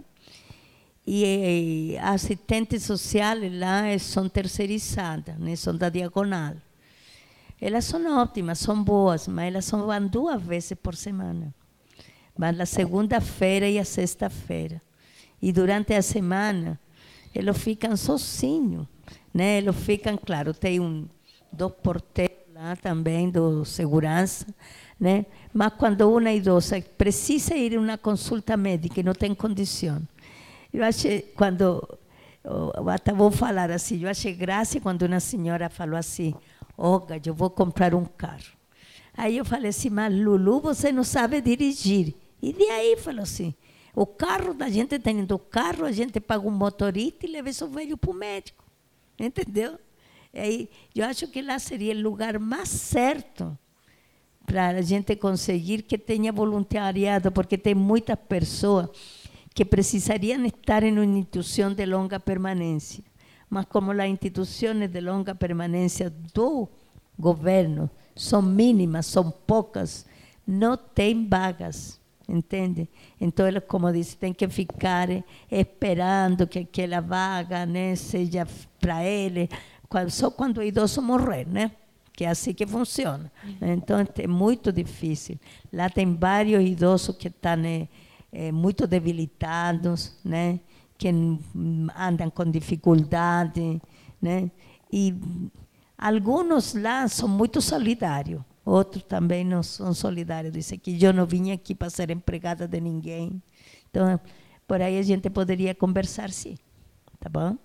E as assistentes sociais lá são terceirizadas, né? São da Diagonal. Elas são ótimas, são boas, mas elas vão 2 vezes por semana. Mas na segunda-feira e a sexta-feira. E durante a semana, eles ficam sozinhos, né? Eles ficam, claro, tem 2 porteiros lá também, do segurança, né? Mas quando uma idosa precisa ir a uma consulta médica e não tem condição, eu achei, quando, eu até vou falar assim, eu achei graça quando uma senhora falou assim, Olga, eu vou comprar um carro. Aí eu falei assim, mas Lulu, você não sabe dirigir. E de aí falou assim, o carro da gente, tendo o carro, a gente paga um motorista e leva esse velho para o médico. Entendeu? E aí, eu acho que lá seria o lugar mais certo para a gente conseguir que tenha voluntariado, porque tem muitas pessoas que precisariam estar em uma instituição de longa permanência. Mas como as instituições de longa permanência do governo são mínimas, são poucas, não tem vagas, entende? Então, eles, como disse, tem que ficar esperando que aquela vaga, né, seja para ele, só quando o idoso morrer, né? Que é assim que funciona. Então, é muito difícil. Lá tem vários idosos que estão muito debilitados, né? Que andam com dificuldade, né? E alguns lá são muito solidários, outros também não são solidários. Dizem que eu não vim aqui para ser empregada de ninguém. Então, por aí a gente poderia conversar, sim. Tá bom?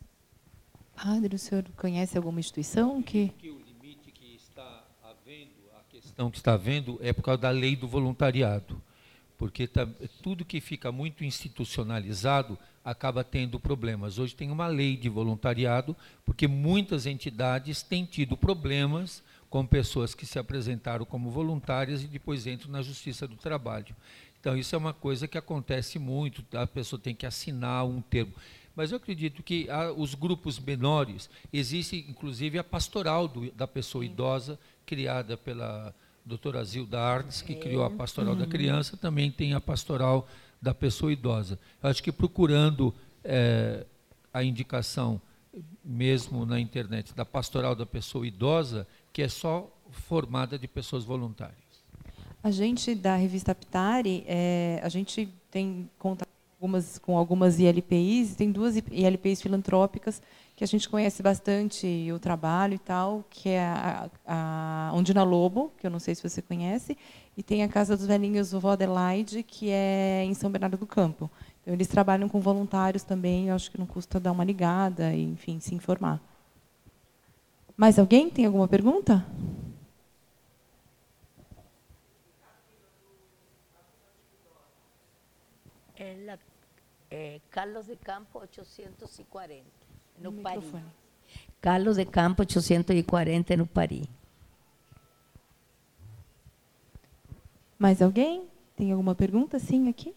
Padre, o senhor conhece alguma instituição que... O limite que está havendo, a questão que está havendo é por causa da lei do voluntariado. Porque tudo que fica muito institucionalizado acaba tendo problemas. Hoje tem uma lei de voluntariado, porque muitas entidades têm tido problemas com pessoas que se apresentaram como voluntárias e depois entram na Justiça do Trabalho. Então, isso é uma coisa que acontece muito, a pessoa tem que assinar um termo. Mas eu acredito que os grupos menores, existe inclusive a pastoral da pessoa idosa, criada pela doutora Zilda Arnes, que criou a pastoral da criança, também tem a pastoral da pessoa idosa. Eu acho que procurando a indicação, mesmo na internet, da pastoral da pessoa idosa, que é só formada de pessoas voluntárias. A gente, da revista Aptari, a gente tem contato com algumas ILPIs, tem 2 ILPIs filantrópicas que a gente conhece bastante o trabalho e tal, que é a Ondina Lobo, que eu não sei se você conhece, e tem a Casa dos Velhinhos Vovó Adelaide, que é em São Bernardo do Campo. Então, eles trabalham com voluntários também, eu acho que não custa dar uma ligada e, enfim, se informar. Mais alguém tem alguma pergunta? Carlos de Campo 840, no Paris. Carlos de Campo 840, no Paris. Mais alguém? Tem alguma pergunta? Sim, aqui.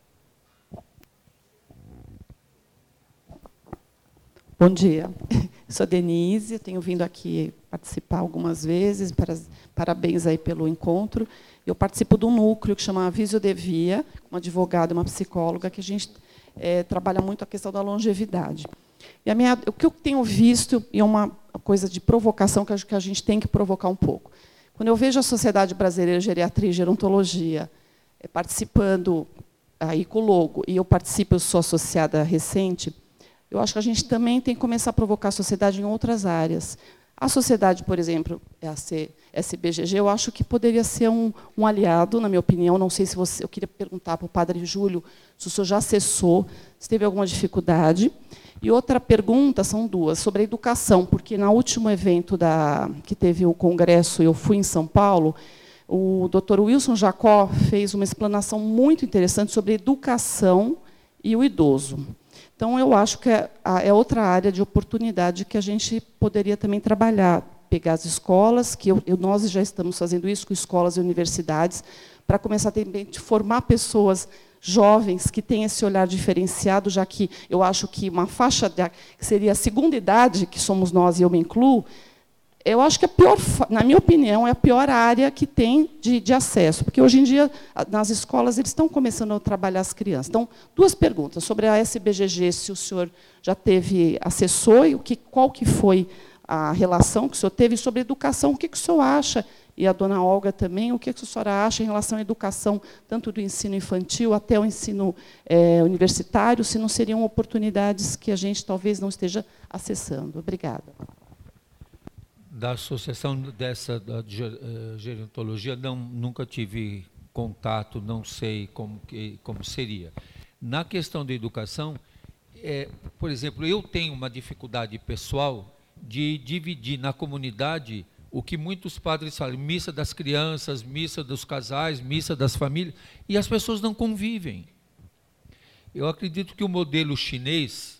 Bom dia. Sou Denise, tenho vindo aqui participar algumas vezes. Parabéns aí pelo encontro. Eu participo de um núcleo que chama Visio de Via, uma advogada, uma psicóloga, que a gente trabalha muito a questão da longevidade. E o que eu tenho visto, e é uma coisa de provocação, que acho que a gente tem que provocar um pouco. Quando eu vejo a Sociedade Brasileira de Geriatria e Gerontologia participando aí com o logo, e eu sou associada recente, eu acho que a gente também tem que começar a provocar a sociedade em outras áreas. A sociedade, por exemplo, a SBGG, eu acho que poderia ser um aliado, na minha opinião. Não sei se eu queria perguntar para o padre Júlio se o senhor já acessou, se teve alguma dificuldade. E outra pergunta, são 2, sobre a educação, porque no último evento que teve o congresso, eu fui em São Paulo, o Dr. Wilson Jacó fez uma explanação muito interessante sobre a educação e o idoso. Então, eu acho que é outra área de oportunidade que a gente poderia também trabalhar, pegar as escolas, que nós já estamos fazendo isso com escolas e universidades, para começar também a formar pessoas jovens que têm esse olhar diferenciado, já que eu acho que uma faixa que seria a segunda idade, que somos nós e eu me incluo, eu acho que na minha opinião, é a pior área que tem de acesso, porque hoje em dia, nas escolas, eles estão começando a trabalhar as crianças. Então, 2 perguntas sobre a SBGG, se o senhor já acessou, e qual que foi a relação que o senhor teve, sobre educação, o que o senhor acha, e a dona Olga também, o que a senhora acha em relação à educação, tanto do ensino infantil até o ensino universitário, se não seriam oportunidades que a gente talvez não esteja acessando. Obrigada. Da associação da gerontologia, nunca tive contato, não sei como seria. Na questão da educação, por exemplo, eu tenho uma dificuldade pessoal de dividir na comunidade o que muitos padres falam, missa das crianças, missa dos casais, missa das famílias, e as pessoas não convivem. Eu acredito que o modelo chinês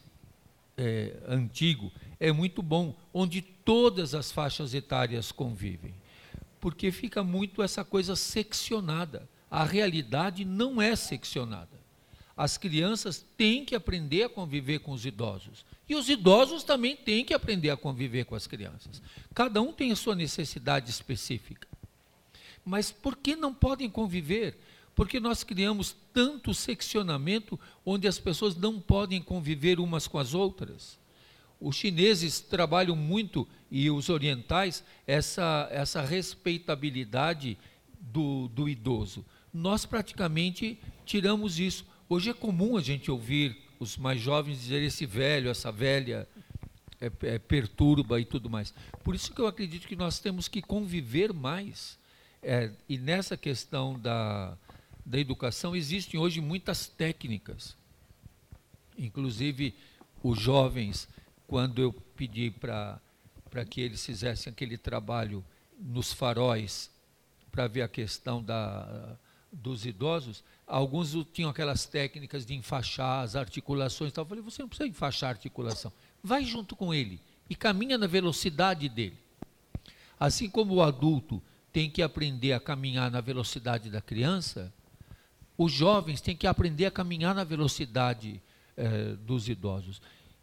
antigo é muito bom, onde todas as faixas etárias convivem, porque fica muito essa coisa seccionada. A realidade não é seccionada. As crianças têm que aprender a conviver com os idosos, e os idosos também têm que aprender a conviver com as crianças. Cada um tem a sua necessidade específica. Mas por que não podem conviver? Porque nós criamos tanto seccionamento onde as pessoas não podem conviver umas com as outras. Os chineses trabalham muito, e os orientais, essa respeitabilidade do idoso. Nós praticamente tiramos isso. Hoje é comum a gente ouvir os mais jovens dizer esse velho, essa velha, perturba e tudo mais. Por isso que eu acredito que nós temos que conviver mais. E nessa questão da educação existem hoje muitas técnicas. Inclusive, os jovens, quando eu pedi para que eles fizessem aquele trabalho nos faróis para ver a questão dos idosos, alguns tinham aquelas técnicas de enfaixar as articulações e tal. Eu falei, você não precisa enfaixar a articulação, vai junto com ele e caminha na velocidade dele. Assim como o adulto tem que aprender a caminhar na velocidade da criança, os jovens têm que aprender a caminhar na velocidade dos idosos.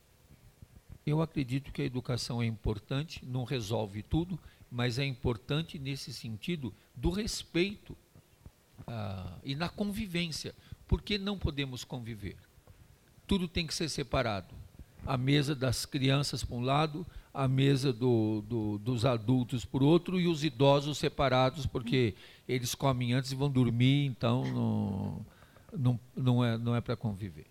Eu acredito que a educação é importante, não resolve tudo, mas é importante nesse sentido do respeito e na convivência. Por que não podemos conviver? Tudo tem que ser separado. a mesa das crianças por um lado, a mesa dos adultos por outro, e os idosos separados, porque eles comem antes e vão dormir, então não é para conviver.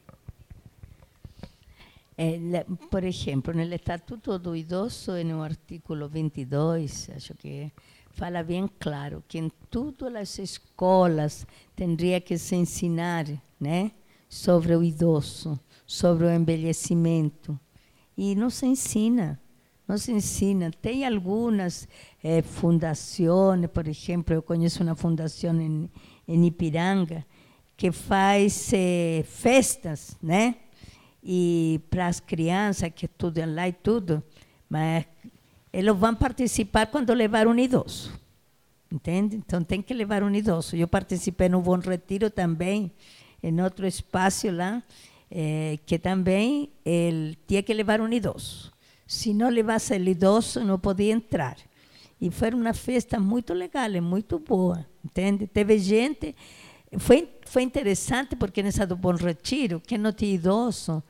Por exemplo, no Estatuto do Idoso, no artículo 22, acho que fala bem claro que em todas as escolas teria que se ensinar, né, sobre o idoso, sobre o envelhecimento. E não se ensina. Não se ensina. Tem algumas fundações, por exemplo, eu conheço uma fundação em Ipiranga, que faz festas, né? E para as crianças que estudam lá e tudo, mas eles vão participar quando levar um idoso, entende? Então tem que levar um idoso. Eu participei no Bom Retiro também, em outro espaço lá, que também ele tinha que levar um idoso. Se não levasse o idoso, não podia entrar. E foi uma festa muito legal, muito boa, entende? Teve gente. Foi interessante porque nessa do Bom Retiro, que não tinha idoso,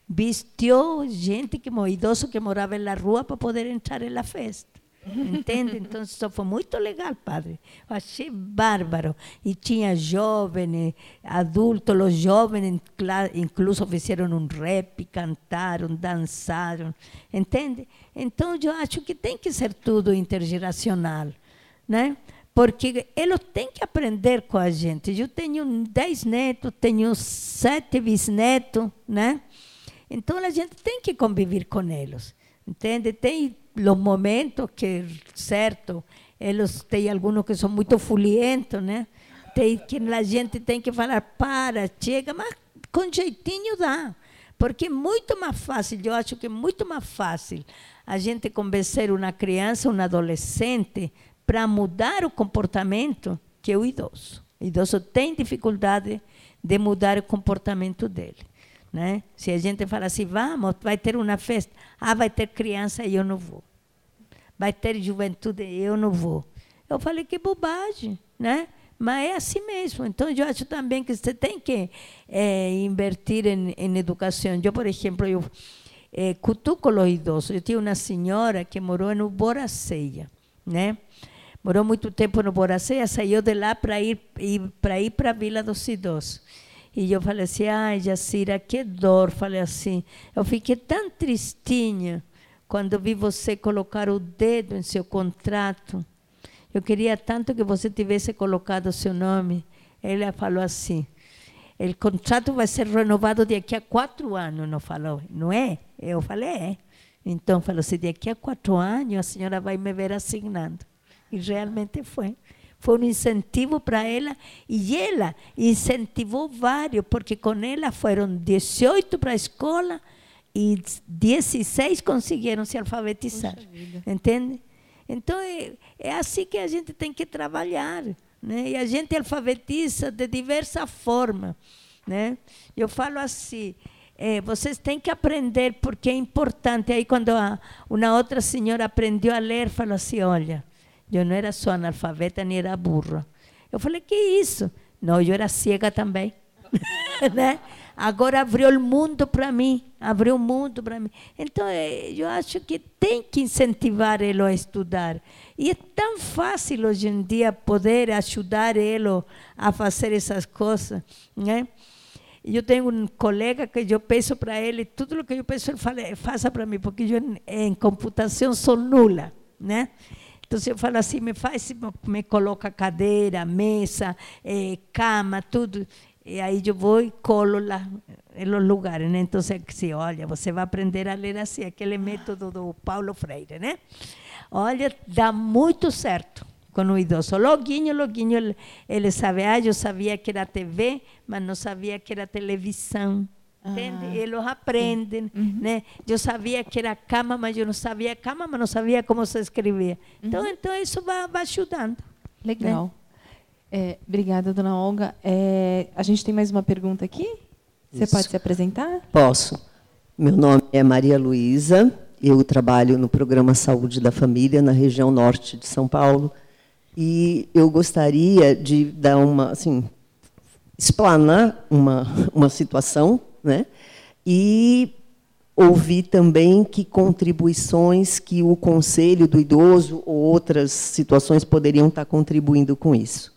vestiu gente idoso que morava na rua para poder entrar na festa. Entende? Então, isso foi muito legal, padre. Eu achei bárbaro. E tinha jovens, adultos, os jovens, incluso fizeram um rap, cantaram, dançaram. Entende? Então, eu acho que tem que ser tudo intergeracional, né? Porque eles têm que aprender com a gente. Eu tenho 10 netos, tenho 7 bisnetos, né? Então, a gente tem que conviver com eles, entende? Tem os momentos que, certo, eles têm alguns que são muito fulientos, né? Tem que a gente tem que falar, chega, mas com jeitinho dá. Porque é muito mais fácil, eu acho que é muito mais fácil a gente convencer uma criança, um adolescente, para mudar o comportamento que o idoso. O idoso tem dificuldade de mudar o comportamento dele, né? Se a gente fala assim, vamos, vai ter uma festa, vai ter criança e eu não vou. Vai ter juventude e eu não vou. Eu falei, que bobagem, né? Mas é assim mesmo. Então, eu acho também que você tem que invertir em educação. Eu, por exemplo, cutuco os idosos. Eu tinha uma senhora que morou no Boraceia, né? Morou muito tempo no Boraceia, saiu de lá para ir para a Vila dos Idosos. E eu falei assim, ai, Jacira, que dor. Falei assim, eu fiquei tão tristinha quando vi você colocar o dedo em seu contrato. Eu queria tanto que você tivesse colocado o seu nome. Ela falou assim, o contrato vai ser renovado daqui a 4 anos, não falou, não é? Eu falei, é. Então, falou assim, daqui a 4 anos a senhora vai me ver assinando. E realmente foi. Foi um incentivo para ela, e ela incentivou vários, porque com ela foram 18 para a escola e 16 conseguiram se alfabetizar. Entende? Então, é assim que a gente tem que trabalhar, né? E a gente alfabetiza de diversas formas, né? Eu falo assim, vocês têm que aprender, porque é importante. Aí, quando uma outra senhora aprendeu a ler, falou assim, olha, eu não era só analfabeta, nem era burra. Eu falei, que isso? Não, eu era cega também. Né? Agora abriu o mundo para mim. Abriu o mundo para mim. Então, eu acho que tem que incentivar ele a estudar. E é tão fácil hoje em dia poder ajudar ele a fazer essas coisas, né? Eu tenho um colega que eu peço para ele, tudo o que eu peço ele faça para mim, porque eu em computação sou nula, né? Então, eu falo assim, me coloca cadeira, mesa, cama, tudo. E aí eu vou e colo lá nos lugares, né? Então, assim, olha, você vai aprender a ler assim, aquele método do Paulo Freire, né? Olha, dá muito certo com o idoso. Loguinho, ele sabe, eu sabia que era TV, mas não sabia que era televisão. Entende? Eles aprendem, né? Eu sabia que era cama, mas eu não sabia cama, mas não sabia como se escrevia. Então isso vai ajudando. Legal. Né? Obrigada, dona Olga. A gente tem mais uma pergunta aqui? Você pode se apresentar? Posso. Meu nome é Maria Luísa, eu trabalho no Programa Saúde da Família, na região norte de São Paulo, e eu gostaria de dar explanar uma situação, né? E ouvir também que contribuições que o Conselho do Idoso ou outras situações poderiam estar contribuindo com isso.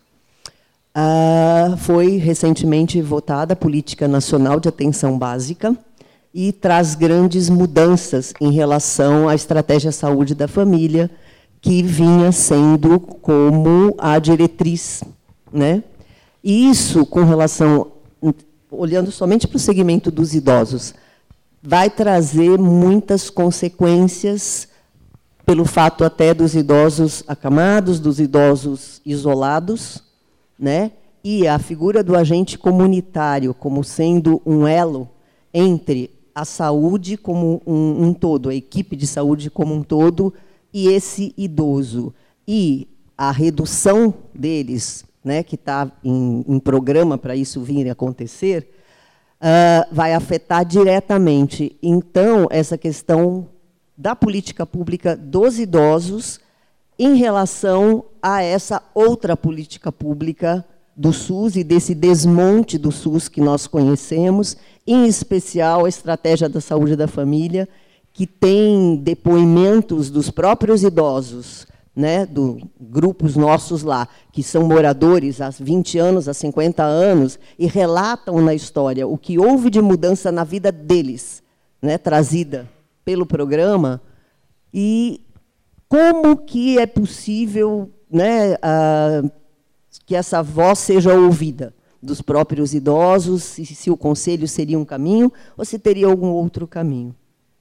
Foi recentemente votada a Política Nacional de Atenção Básica e traz grandes mudanças em relação à estratégia saúde da família, que vinha sendo como a diretriz, né? E isso, com relação, olhando somente para o segmento dos idosos, vai trazer muitas consequências pelo fato até dos idosos acamados, dos idosos isolados, né? E a figura do agente comunitário como sendo um elo entre a saúde como um todo, a equipe de saúde como um todo, e esse idoso. E a redução deles, né, que está em programa para isso vir a acontecer, vai afetar diretamente, então, essa questão da política pública dos idosos em relação a essa outra política pública do SUS e desse desmonte do SUS que nós conhecemos, em especial a estratégia da saúde da família, que tem depoimentos dos próprios idosos, né, do grupos nossos lá, que são moradores há 20 anos, há 50 anos, e relatam na história o que houve de mudança na vida deles, né, trazida pelo programa, e como que é possível, né, que essa voz seja ouvida dos próprios idosos, se o conselho seria um caminho ou se teria algum outro caminho.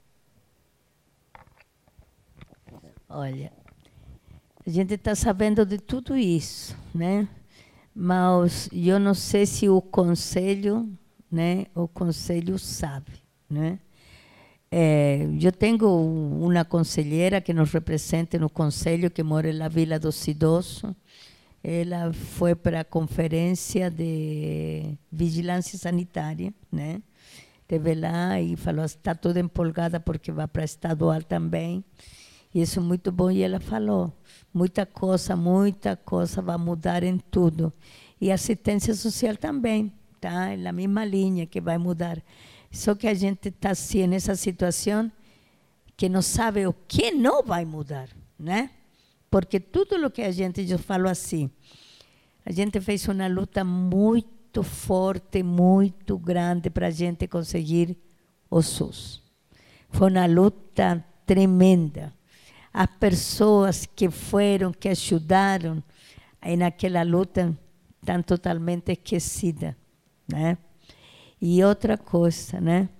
Olha, a gente está sabendo de tudo isso, né? Mas eu não sei se o conselho, né, o conselho sabe, né? Eu tenho uma conselheira que nos representa no conselho, que mora na Vila dos Idosos. Ela foi para a conferência de vigilância sanitária, né? Esteve lá e falou, está toda empolgada porque vai para estadual também. E isso é muito bom. E ela falou, muita coisa vai mudar em tudo. E a assistência social também, tá? Na mesma linha que vai mudar. Só que a gente está assim, nessa situação que não sabe o que não vai mudar, né? Porque tudo o que a gente, eu falo assim, a gente fez uma luta muito forte, muito grande para a gente conseguir o SUS. Foi uma luta tremenda. As pessoas que foram, que ajudaram naquela luta, estão totalmente esquecidas, né? E outra coisa, né?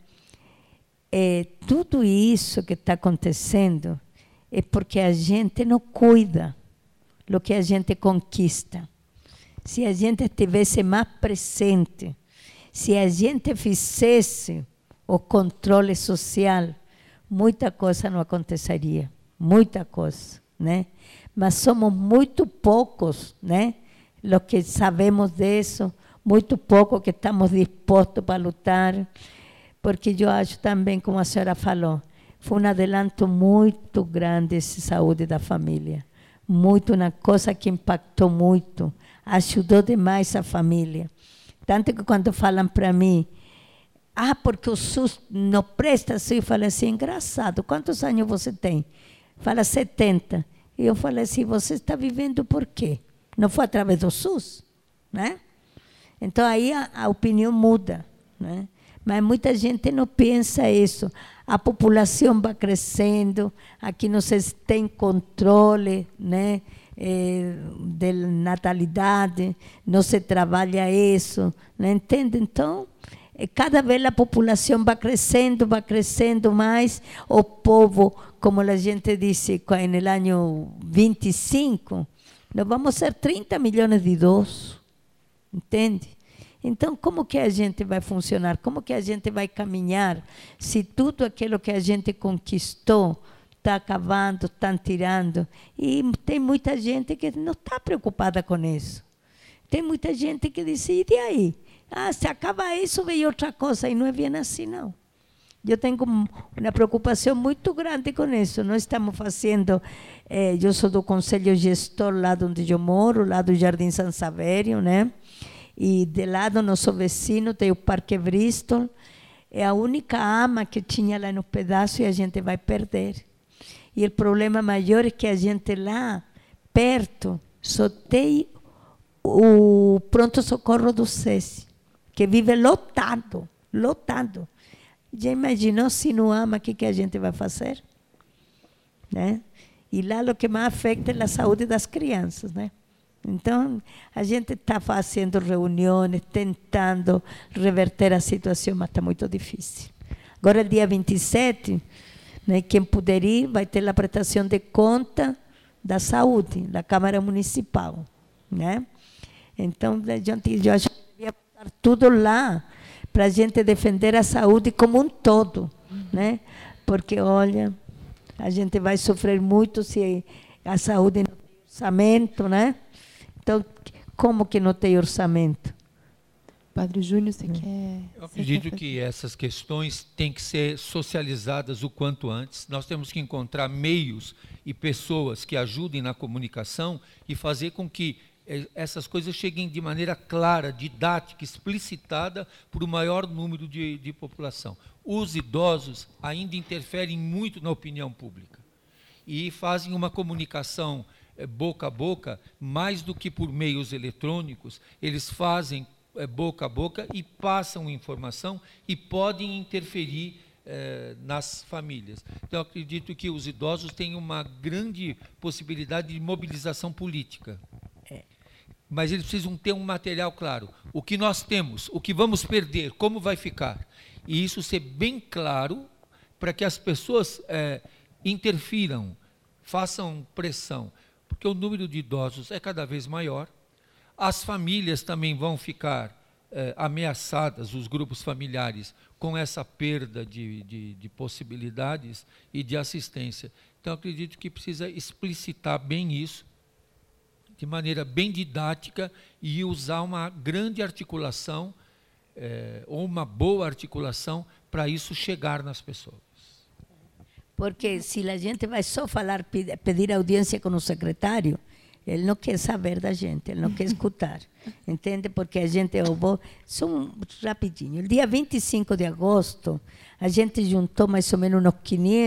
Tudo isso que está acontecendo é porque a gente não cuida do que a gente conquista. Se a gente estivesse mais presente, se a gente fizesse o controle social, muita coisa não aconteceria, muita coisa, né? Mas somos muito poucos, né? Os que sabemos disso, muito pouco que estamos dispostos para lutar, porque eu acho também, como a senhora falou, foi um adelanto muito grande essa saúde da família. Muito, uma coisa que impactou muito, ajudou demais a família. Tanto que quando falam para mim, porque o SUS não presta, eu falo assim, engraçado, quantos anos você tem? Fala 70. E eu falei assim, você está vivendo por quê? Não foi através do SUS, né? Então aí a opinião muda, né? Mas muita gente não pensa isso. A população vai crescendo, aqui não se tem controle, né, de natalidade, não se trabalha isso, né, entende? Então, cada vez a população vai crescendo mais. O povo, como a gente disse, no ano 25, nós vamos ser 30 milhões de idosos, entende? Então, como que a gente vai funcionar? Como que a gente vai caminhar se tudo aquilo que a gente conquistou está acabando, estão tirando? E tem muita gente que não está preocupada com isso. Tem muita gente que diz, e aí? Se acaba isso, vem outra coisa. E não é bem assim, não. Eu tenho uma preocupação muito grande com isso. Nós estamos fazendo, eu sou do Conselho Gestor lá onde eu moro, lá do Jardim San Savério, né? E de lado, nosso vecino, tem o Parque Bristol. é a única ama que tinha lá no pedaço e a gente vai perder. E o problema maior é que a gente lá, perto, só tem o pronto-socorro do SESI, que vive lotado, lotado. Já imaginou se não ama, o que a gente vai fazer? Né? E lá o que mais afeta é a saúde das crianças, né? Então, a gente está fazendo reuniões, tentando reverter a situação, mas está muito difícil. Agora, dia 27, né, quem puder ir, vai ter a prestação de conta da saúde, da Câmara Municipal. Né? Então, eu acho que devia estar tudo lá, para a gente defender a saúde como um todo. Né? Porque, olha, a gente vai sofrer muito se a saúde não tem orçamento, né? Então, como que não tem orçamento? Padre Júnior, você quer... Eu acredito que essas questões têm que ser socializadas o quanto antes. Nós temos que encontrar meios e pessoas que ajudem na comunicação e fazer com que essas coisas cheguem de maneira clara, didática, explicitada para o maior número de população. Os idosos ainda interferem muito na opinião pública e fazem uma comunicação boca a boca, mais do que por meios eletrônicos, eles fazem boca a boca e passam informação e podem interferir nas famílias. Então, eu acredito que os idosos têm uma grande possibilidade de mobilização política. Mas eles precisam ter um material claro. O que nós temos, o que vamos perder, como vai ficar. E isso ser bem claro para que as pessoas interfiram, façam pressão. Porque o número de idosos é cada vez maior, as famílias também vão ficar ameaçadas, os grupos familiares, com essa perda de possibilidades e de assistência. Então, acredito que precisa explicitar bem isso, de maneira bem didática, e usar uma grande articulação, ou uma boa articulação, para isso chegar nas pessoas. Porque se a gente vai só falar, pedir audiência com o secretário, ele não quer saber da gente, ele não quer escutar. Entende? Porque a gente, só rapidinho, o dia 25 de agosto, a gente juntou mais ou menos uns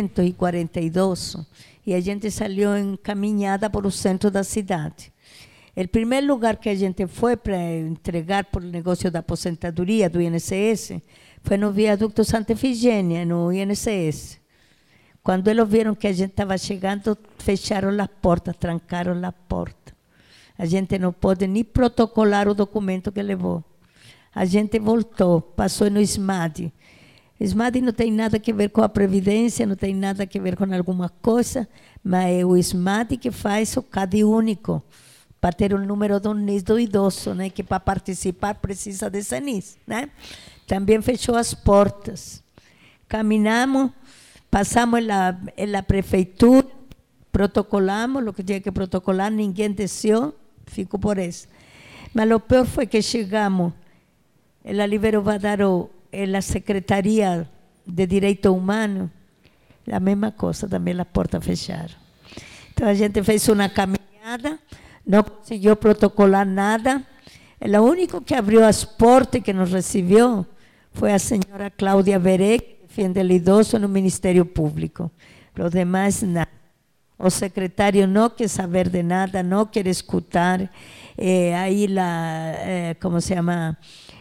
542 e a gente saiu encaminhada por o centro da cidade. O primeiro lugar que a gente foi para entregar por negócio da aposentadoria do INSS foi no viaduto Santa Efigênia, no INSS. Quando eles viram que a gente estava chegando, fecharam as portas, trancaram a porta. A gente não pode nem protocolar o documento que levou. A gente voltou, passou no SMAD. O SMAD não tem nada a ver com a Previdência, não tem nada a ver com alguma coisa, mas é o SMAD que faz o CAD único, para ter o número do NIS do idoso, né, que para participar precisa desse NIS. Né? Também fechou as portas. Caminhamos, passamos na prefeitura, protocolamos o que tinha que protocolar, ninguém desceu, ficou por isso. Mas o pior foi que chegamos, ela liberou a dar a Secretaria de Direito Humano, a mesma coisa, também as portas fecharam. Então a gente fez uma caminhada, não conseguiu protocolar nada. O único que abriu as portas e que nos recebeu foi a senhora Cláudia Veré, que defende o idoso no Ministério Público. Os demais, nada. O secretário não quer saber de nada, não quer escutar. Aí, como se chama?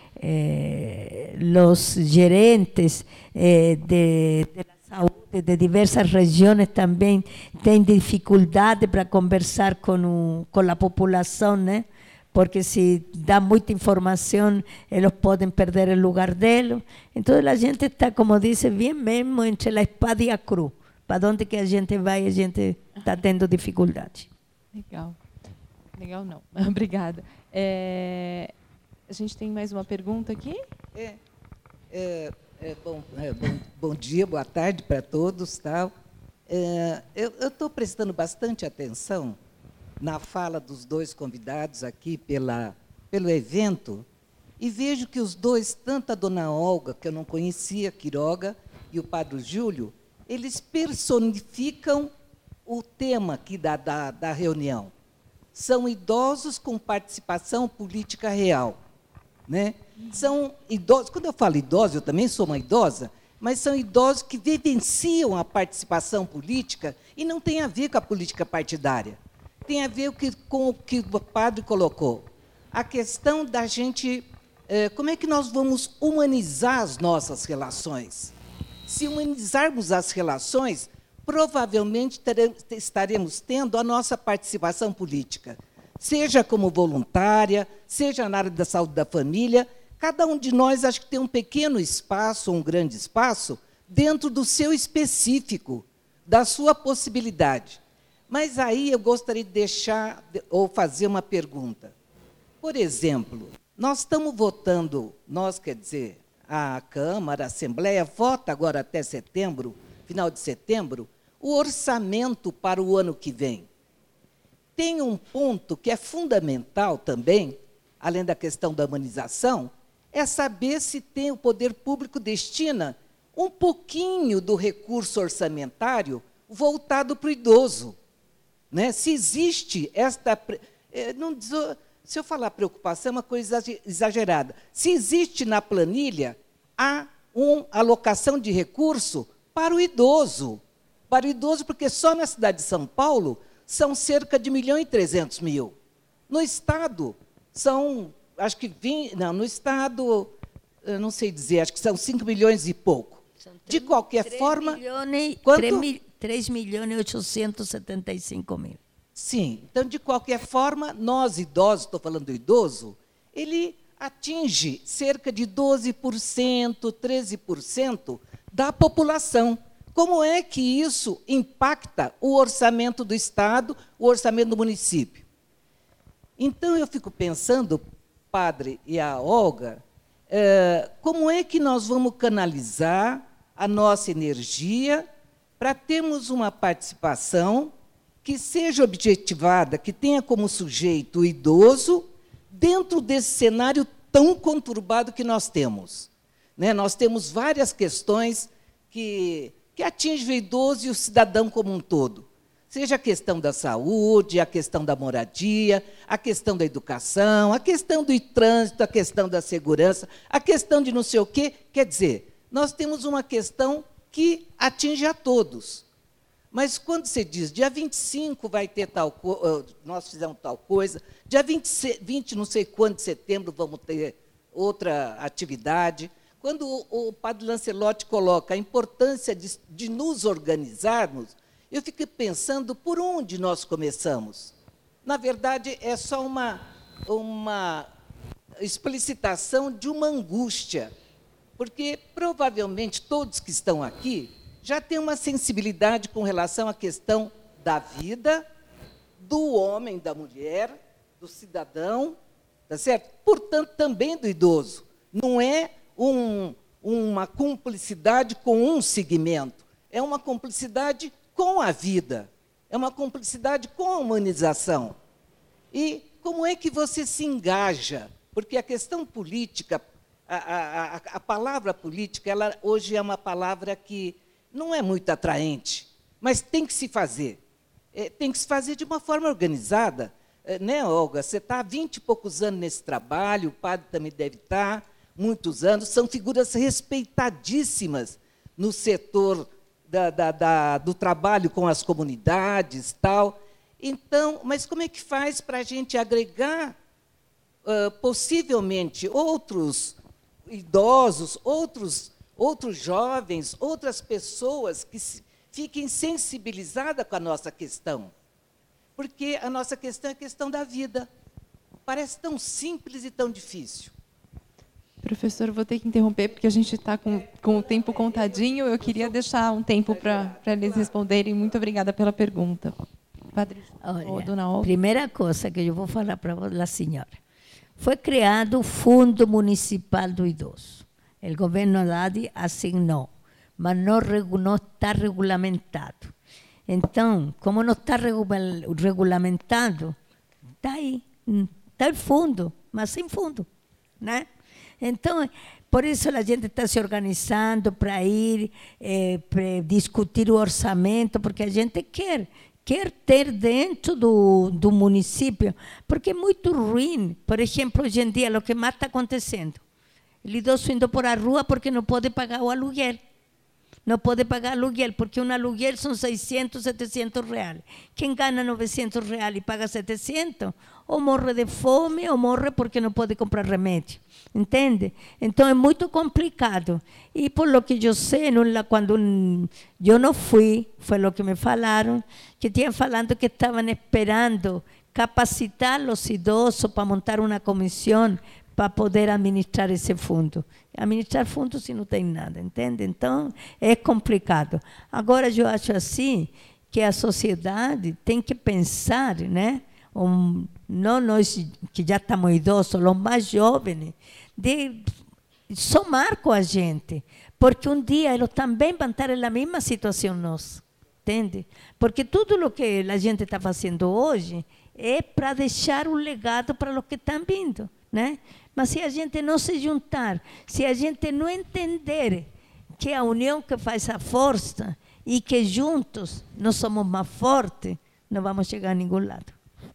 Os gerentes de saúde de diversas regiões também têm dificuldade para conversar com a população, né? Porque se dá muita informação, eles podem perder o lugar deles. Então, a gente está, como diz, bem mesmo entre a espada e a cruz. Para onde que a gente vai, a gente está tendo dificuldade. Legal. Legal não. Obrigada. A gente tem mais uma pergunta aqui? Bom dia, boa tarde para todos. Tal. Eu estou prestando bastante atenção na fala dos dois convidados aqui pelo evento, e vejo que os dois, tanto a dona Olga, que eu não conhecia, Quiroga, e o padre Júlio, eles personificam o tema aqui da reunião. São idosos com participação política real. Né? são idosos, quando eu falo idosos, eu também sou uma idosa, mas são idosos que vivenciam a participação política e não tem a ver com a política partidária. Tem a ver com o que o padre colocou. A questão da gente... como é que nós vamos humanizar as nossas relações? Se humanizarmos as relações, provavelmente estaremos tendo a nossa participação política, seja como voluntária, seja na área da saúde da família. Cada um de nós, acho que tem um pequeno espaço, um grande espaço, dentro do seu específico, da sua possibilidade. Mas aí eu gostaria de deixar, ou fazer uma pergunta. Por exemplo, nós estamos votando, quer dizer, a Câmara, a Assembleia, vota agora até setembro, final de setembro, o orçamento para o ano que vem. Tem um ponto que é fundamental também, além da questão da humanização, é saber se o poder público destina um pouquinho do recurso orçamentário voltado para o idoso. Né? Se existe esta... se eu falar preocupação, é uma coisa exagerada. Se existe na planilha, há uma alocação de recurso para o idoso. Para o idoso, porque só na cidade de São Paulo são cerca de 1.300.000. No Estado, são... acho que no Estado, eu não sei dizer, acho que são 5 milhões e pouco. De qualquer forma... 3.875.000. Sim. Então, de qualquer forma, nós idosos, estou falando do idoso, ele atinge cerca de 12%, 13% da população. Como é que isso impacta o orçamento do Estado, o orçamento do município? Então, eu fico pensando, padre e a Olga, como é que nós vamos canalizar a nossa energia para termos uma participação que seja objetivada, que tenha como sujeito o idoso, dentro desse cenário tão conturbado que nós temos. Né? Nós temos várias questões que atingem o idoso e o cidadão como um todo. Seja a questão da saúde, a questão da moradia, a questão da educação, a questão do trânsito, a questão da segurança, a questão de não sei o quê. Quer dizer, nós temos uma questão que atinge a todos. Mas quando você diz, dia 25 vai ter tal coisa, nós fizemos tal coisa, dia 20 não sei quando de setembro vamos ter outra atividade. Quando o padre Lancelotti coloca a importância de nos organizarmos, eu fiquei pensando por onde nós começamos. Na verdade, é só uma explicitação de uma angústia, porque provavelmente todos que estão aqui já têm uma sensibilidade com relação à questão da vida, do homem, da mulher, do cidadão, tá certo? Portanto, também do idoso. Não é uma cumplicidade com um segmento, é uma cumplicidade com a vida, é uma cumplicidade com a humanização. E como é que você se engaja? Porque a questão política, a palavra política, ela hoje é uma palavra que não é muito atraente, mas tem que se fazer. Tem que se fazer de uma forma organizada. Né, Olga? Você está há 20 e poucos anos nesse trabalho, o padre também deve estar, muitos anos, são figuras respeitadíssimas no setor do trabalho com as comunidades, tal. Então, mas como é que faz para a gente agregar, possivelmente, outros idosos, outros jovens, outras pessoas que fiquem sensibilizadas com a nossa questão? Porque a nossa questão é a questão da vida. Parece tão simples e tão difícil. Professor, vou ter que interromper, porque a gente está com o tempo contadinho. Eu queria deixar um tempo para eles responderem. Muito obrigada pela pergunta. Padre, olha, dona Olga. Primeira coisa que eu vou falar para a senhora. Foi criado o Fundo Municipal do Idoso. O governo Haddad assinou, mas não está regulamentado. Então, como não está regulamentado, está aí. Está o fundo, mas sem fundo. Né? Então, por isso a gente está se organizando para ir para discutir o orçamento, porque a gente quer ter dentro do município, porque é muito ruim. Por exemplo, hoje em dia, o que mais está acontecendo? O idoso indo por a rua porque não pode pagar o aluguel. Não pode pagar aluguel, porque um aluguel são 600, 700 reais. Quem ganha 900 reais e paga 700, ou morre de fome, ou morre porque não pode comprar remédio. Entende? Então é muito complicado. E por lo que eu sei, quando eu não fui, foi o que me falaram, que tinham falando que estavam esperando capacitar os idosos para montar uma comissão para poder administrar esse fundo. Administrar fundo se não tem nada, entende? Então, é complicado. Agora, eu acho assim, que a sociedade tem que pensar, né? Não nós que já estamos idosos, os mais jovens, de somar com a gente, porque um dia eles também vão estar na mesma situação nossa, entende? Porque tudo o que a gente está fazendo hoje é para deixar um legado para os que estão vindo, né? Mas se a gente não se juntar, se a gente não entender que é a união que faz a força e que juntos nós somos mais fortes, não vamos chegar a nenhum lado.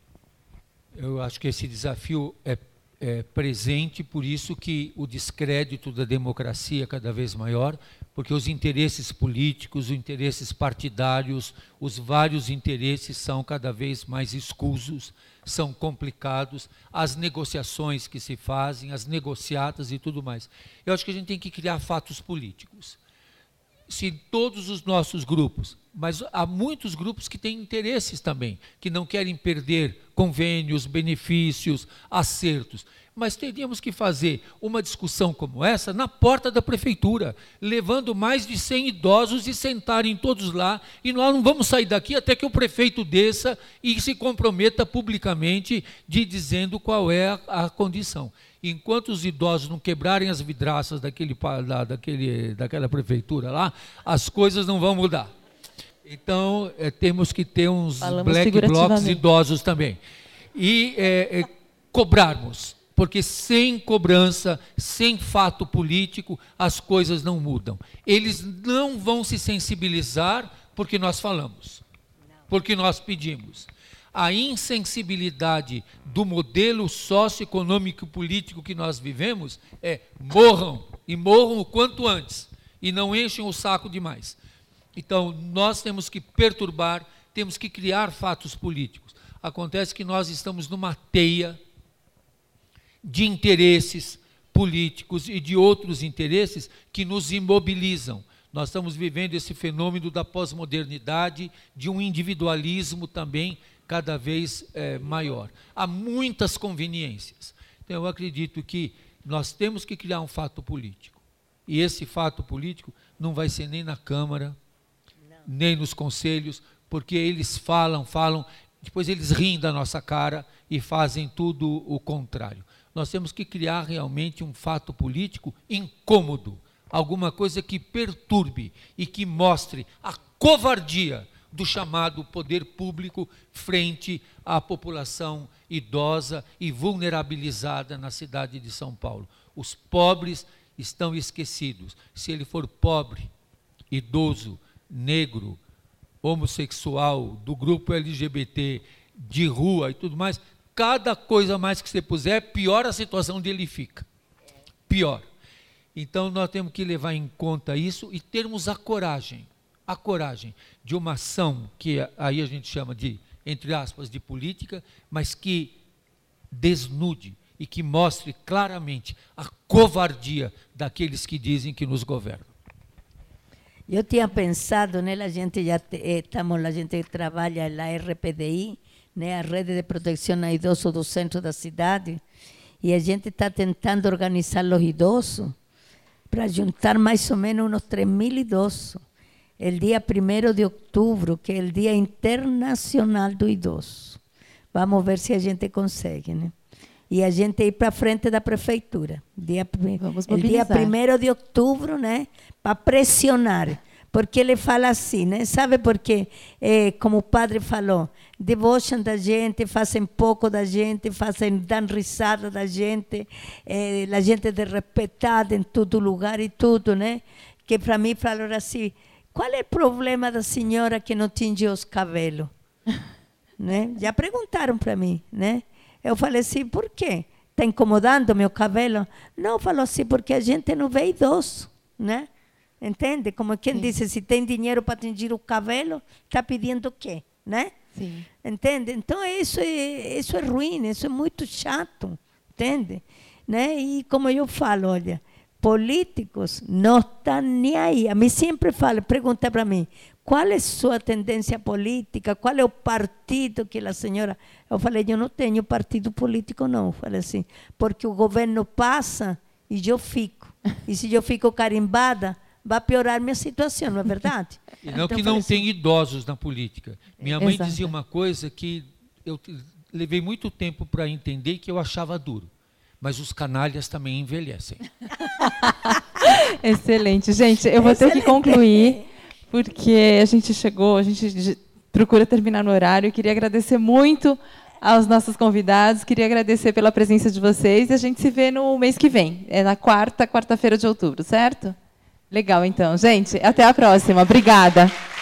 Eu acho que esse desafio é presente, por isso que o descrédito da democracia é cada vez maior, porque os interesses políticos, os interesses partidários, os vários interesses são cada vez mais escusos, são complicados, as negociações que se fazem, as negociatas e tudo mais. Eu acho que a gente tem que criar fatos políticos. Se todos os nossos grupos, mas há muitos grupos que têm interesses também, que não querem perder convênios, benefícios, acertos. Mas teríamos que fazer uma discussão como essa na porta da prefeitura, levando mais de 100 idosos e sentarem todos lá, e nós não vamos sair daqui até que o prefeito desça e se comprometa publicamente dizendo qual é a condição. Enquanto os idosos não quebrarem as vidraças daquela prefeitura lá, as coisas não vão mudar. Então, temos que ter uns black blocs idosos também. E cobrarmos, porque sem cobrança, sem fato político, as coisas não mudam. Eles não vão se sensibilizar porque nós falamos, porque nós pedimos. A insensibilidade do modelo socioeconômico e político que nós vivemos é morram, e morram o quanto antes, e não enchem o saco demais. Então, nós temos que perturbar, temos que criar fatos políticos. Acontece que nós estamos numa teia de interesses políticos e de outros interesses que nos imobilizam. Nós estamos vivendo esse fenômeno da pós-modernidade, de um individualismo também cada vez maior. Há muitas conveniências. Então, eu acredito que nós temos que criar um fato político. E esse fato político não vai ser nem na Câmara, nem nos conselhos, porque eles falam, depois eles riem da nossa cara e fazem tudo o contrário. Nós temos que criar realmente um fato político incômodo, alguma coisa que perturbe e que mostre a covardia do chamado poder público frente à população idosa e vulnerabilizada na cidade de São Paulo. Os pobres estão esquecidos. Se ele for pobre, idoso, negro, homossexual, do grupo LGBT, de rua e tudo mais, cada coisa mais que você puser, pior a situação dele fica. Pior. Então, nós temos que levar em conta isso e termos a coragem de uma ação que aí a gente chama de, entre aspas, de política, mas que desnude e que mostre claramente a covardia daqueles que dizem que nos governam. Eu tinha pensado, né, a gente trabalha na RPDI, né, a Rede de Proteção a Idosos do centro da cidade, e a gente está tentando organizar os idosos para juntar mais ou menos uns 3.000 idosos. O dia 1º de outubro, que é o Dia Internacional do Idoso. Vamos ver se a gente consegue, né? E a gente ir para frente da prefeitura. O dia 1º de outubro, né? Para pressionar. Porque ele fala assim, né? Sabe por quê? Como o padre falou, debocham da gente, fazem pouco da gente, dão risada da gente, a gente é desrespeitada em todo lugar e tudo, né? Que para mim falaram assim, qual é o problema da senhora que não tinge os cabelos? Né? Já perguntaram para mim, né? Eu falei assim, por quê? está incomodando meu cabelo? Não, falou assim, porque a gente não vê idoso, né? Entende? Como quem diz, se tem dinheiro para tingir o cabelo, está pedindo o quê, né? Sim. Entende? Então, isso é ruim, isso é muito chato, entende? Né? E como eu falo, olha, políticos não estão nem aí. A mim sempre fala, pergunta para mim, qual é a sua tendência política? Qual é o partido que a senhora... Eu falei, eu não tenho partido político, não. Eu falei assim, porque o governo passa e eu fico. E se eu fico carimbada, vai piorar minha situação, não é verdade? E não então, que não tem idosos na política. Minha mãe Exato. dizia uma coisa que eu levei muito tempo para entender e que eu achava duro. Mas os canalhas também envelhecem. Excelente. Gente, eu vou ter que concluir, porque a gente procura terminar no horário. Eu queria agradecer muito aos nossos convidados, queria agradecer pela presença de vocês, e a gente se vê no mês que vem, na quarta-feira de outubro, certo? Legal, então. Gente, até a próxima. Obrigada.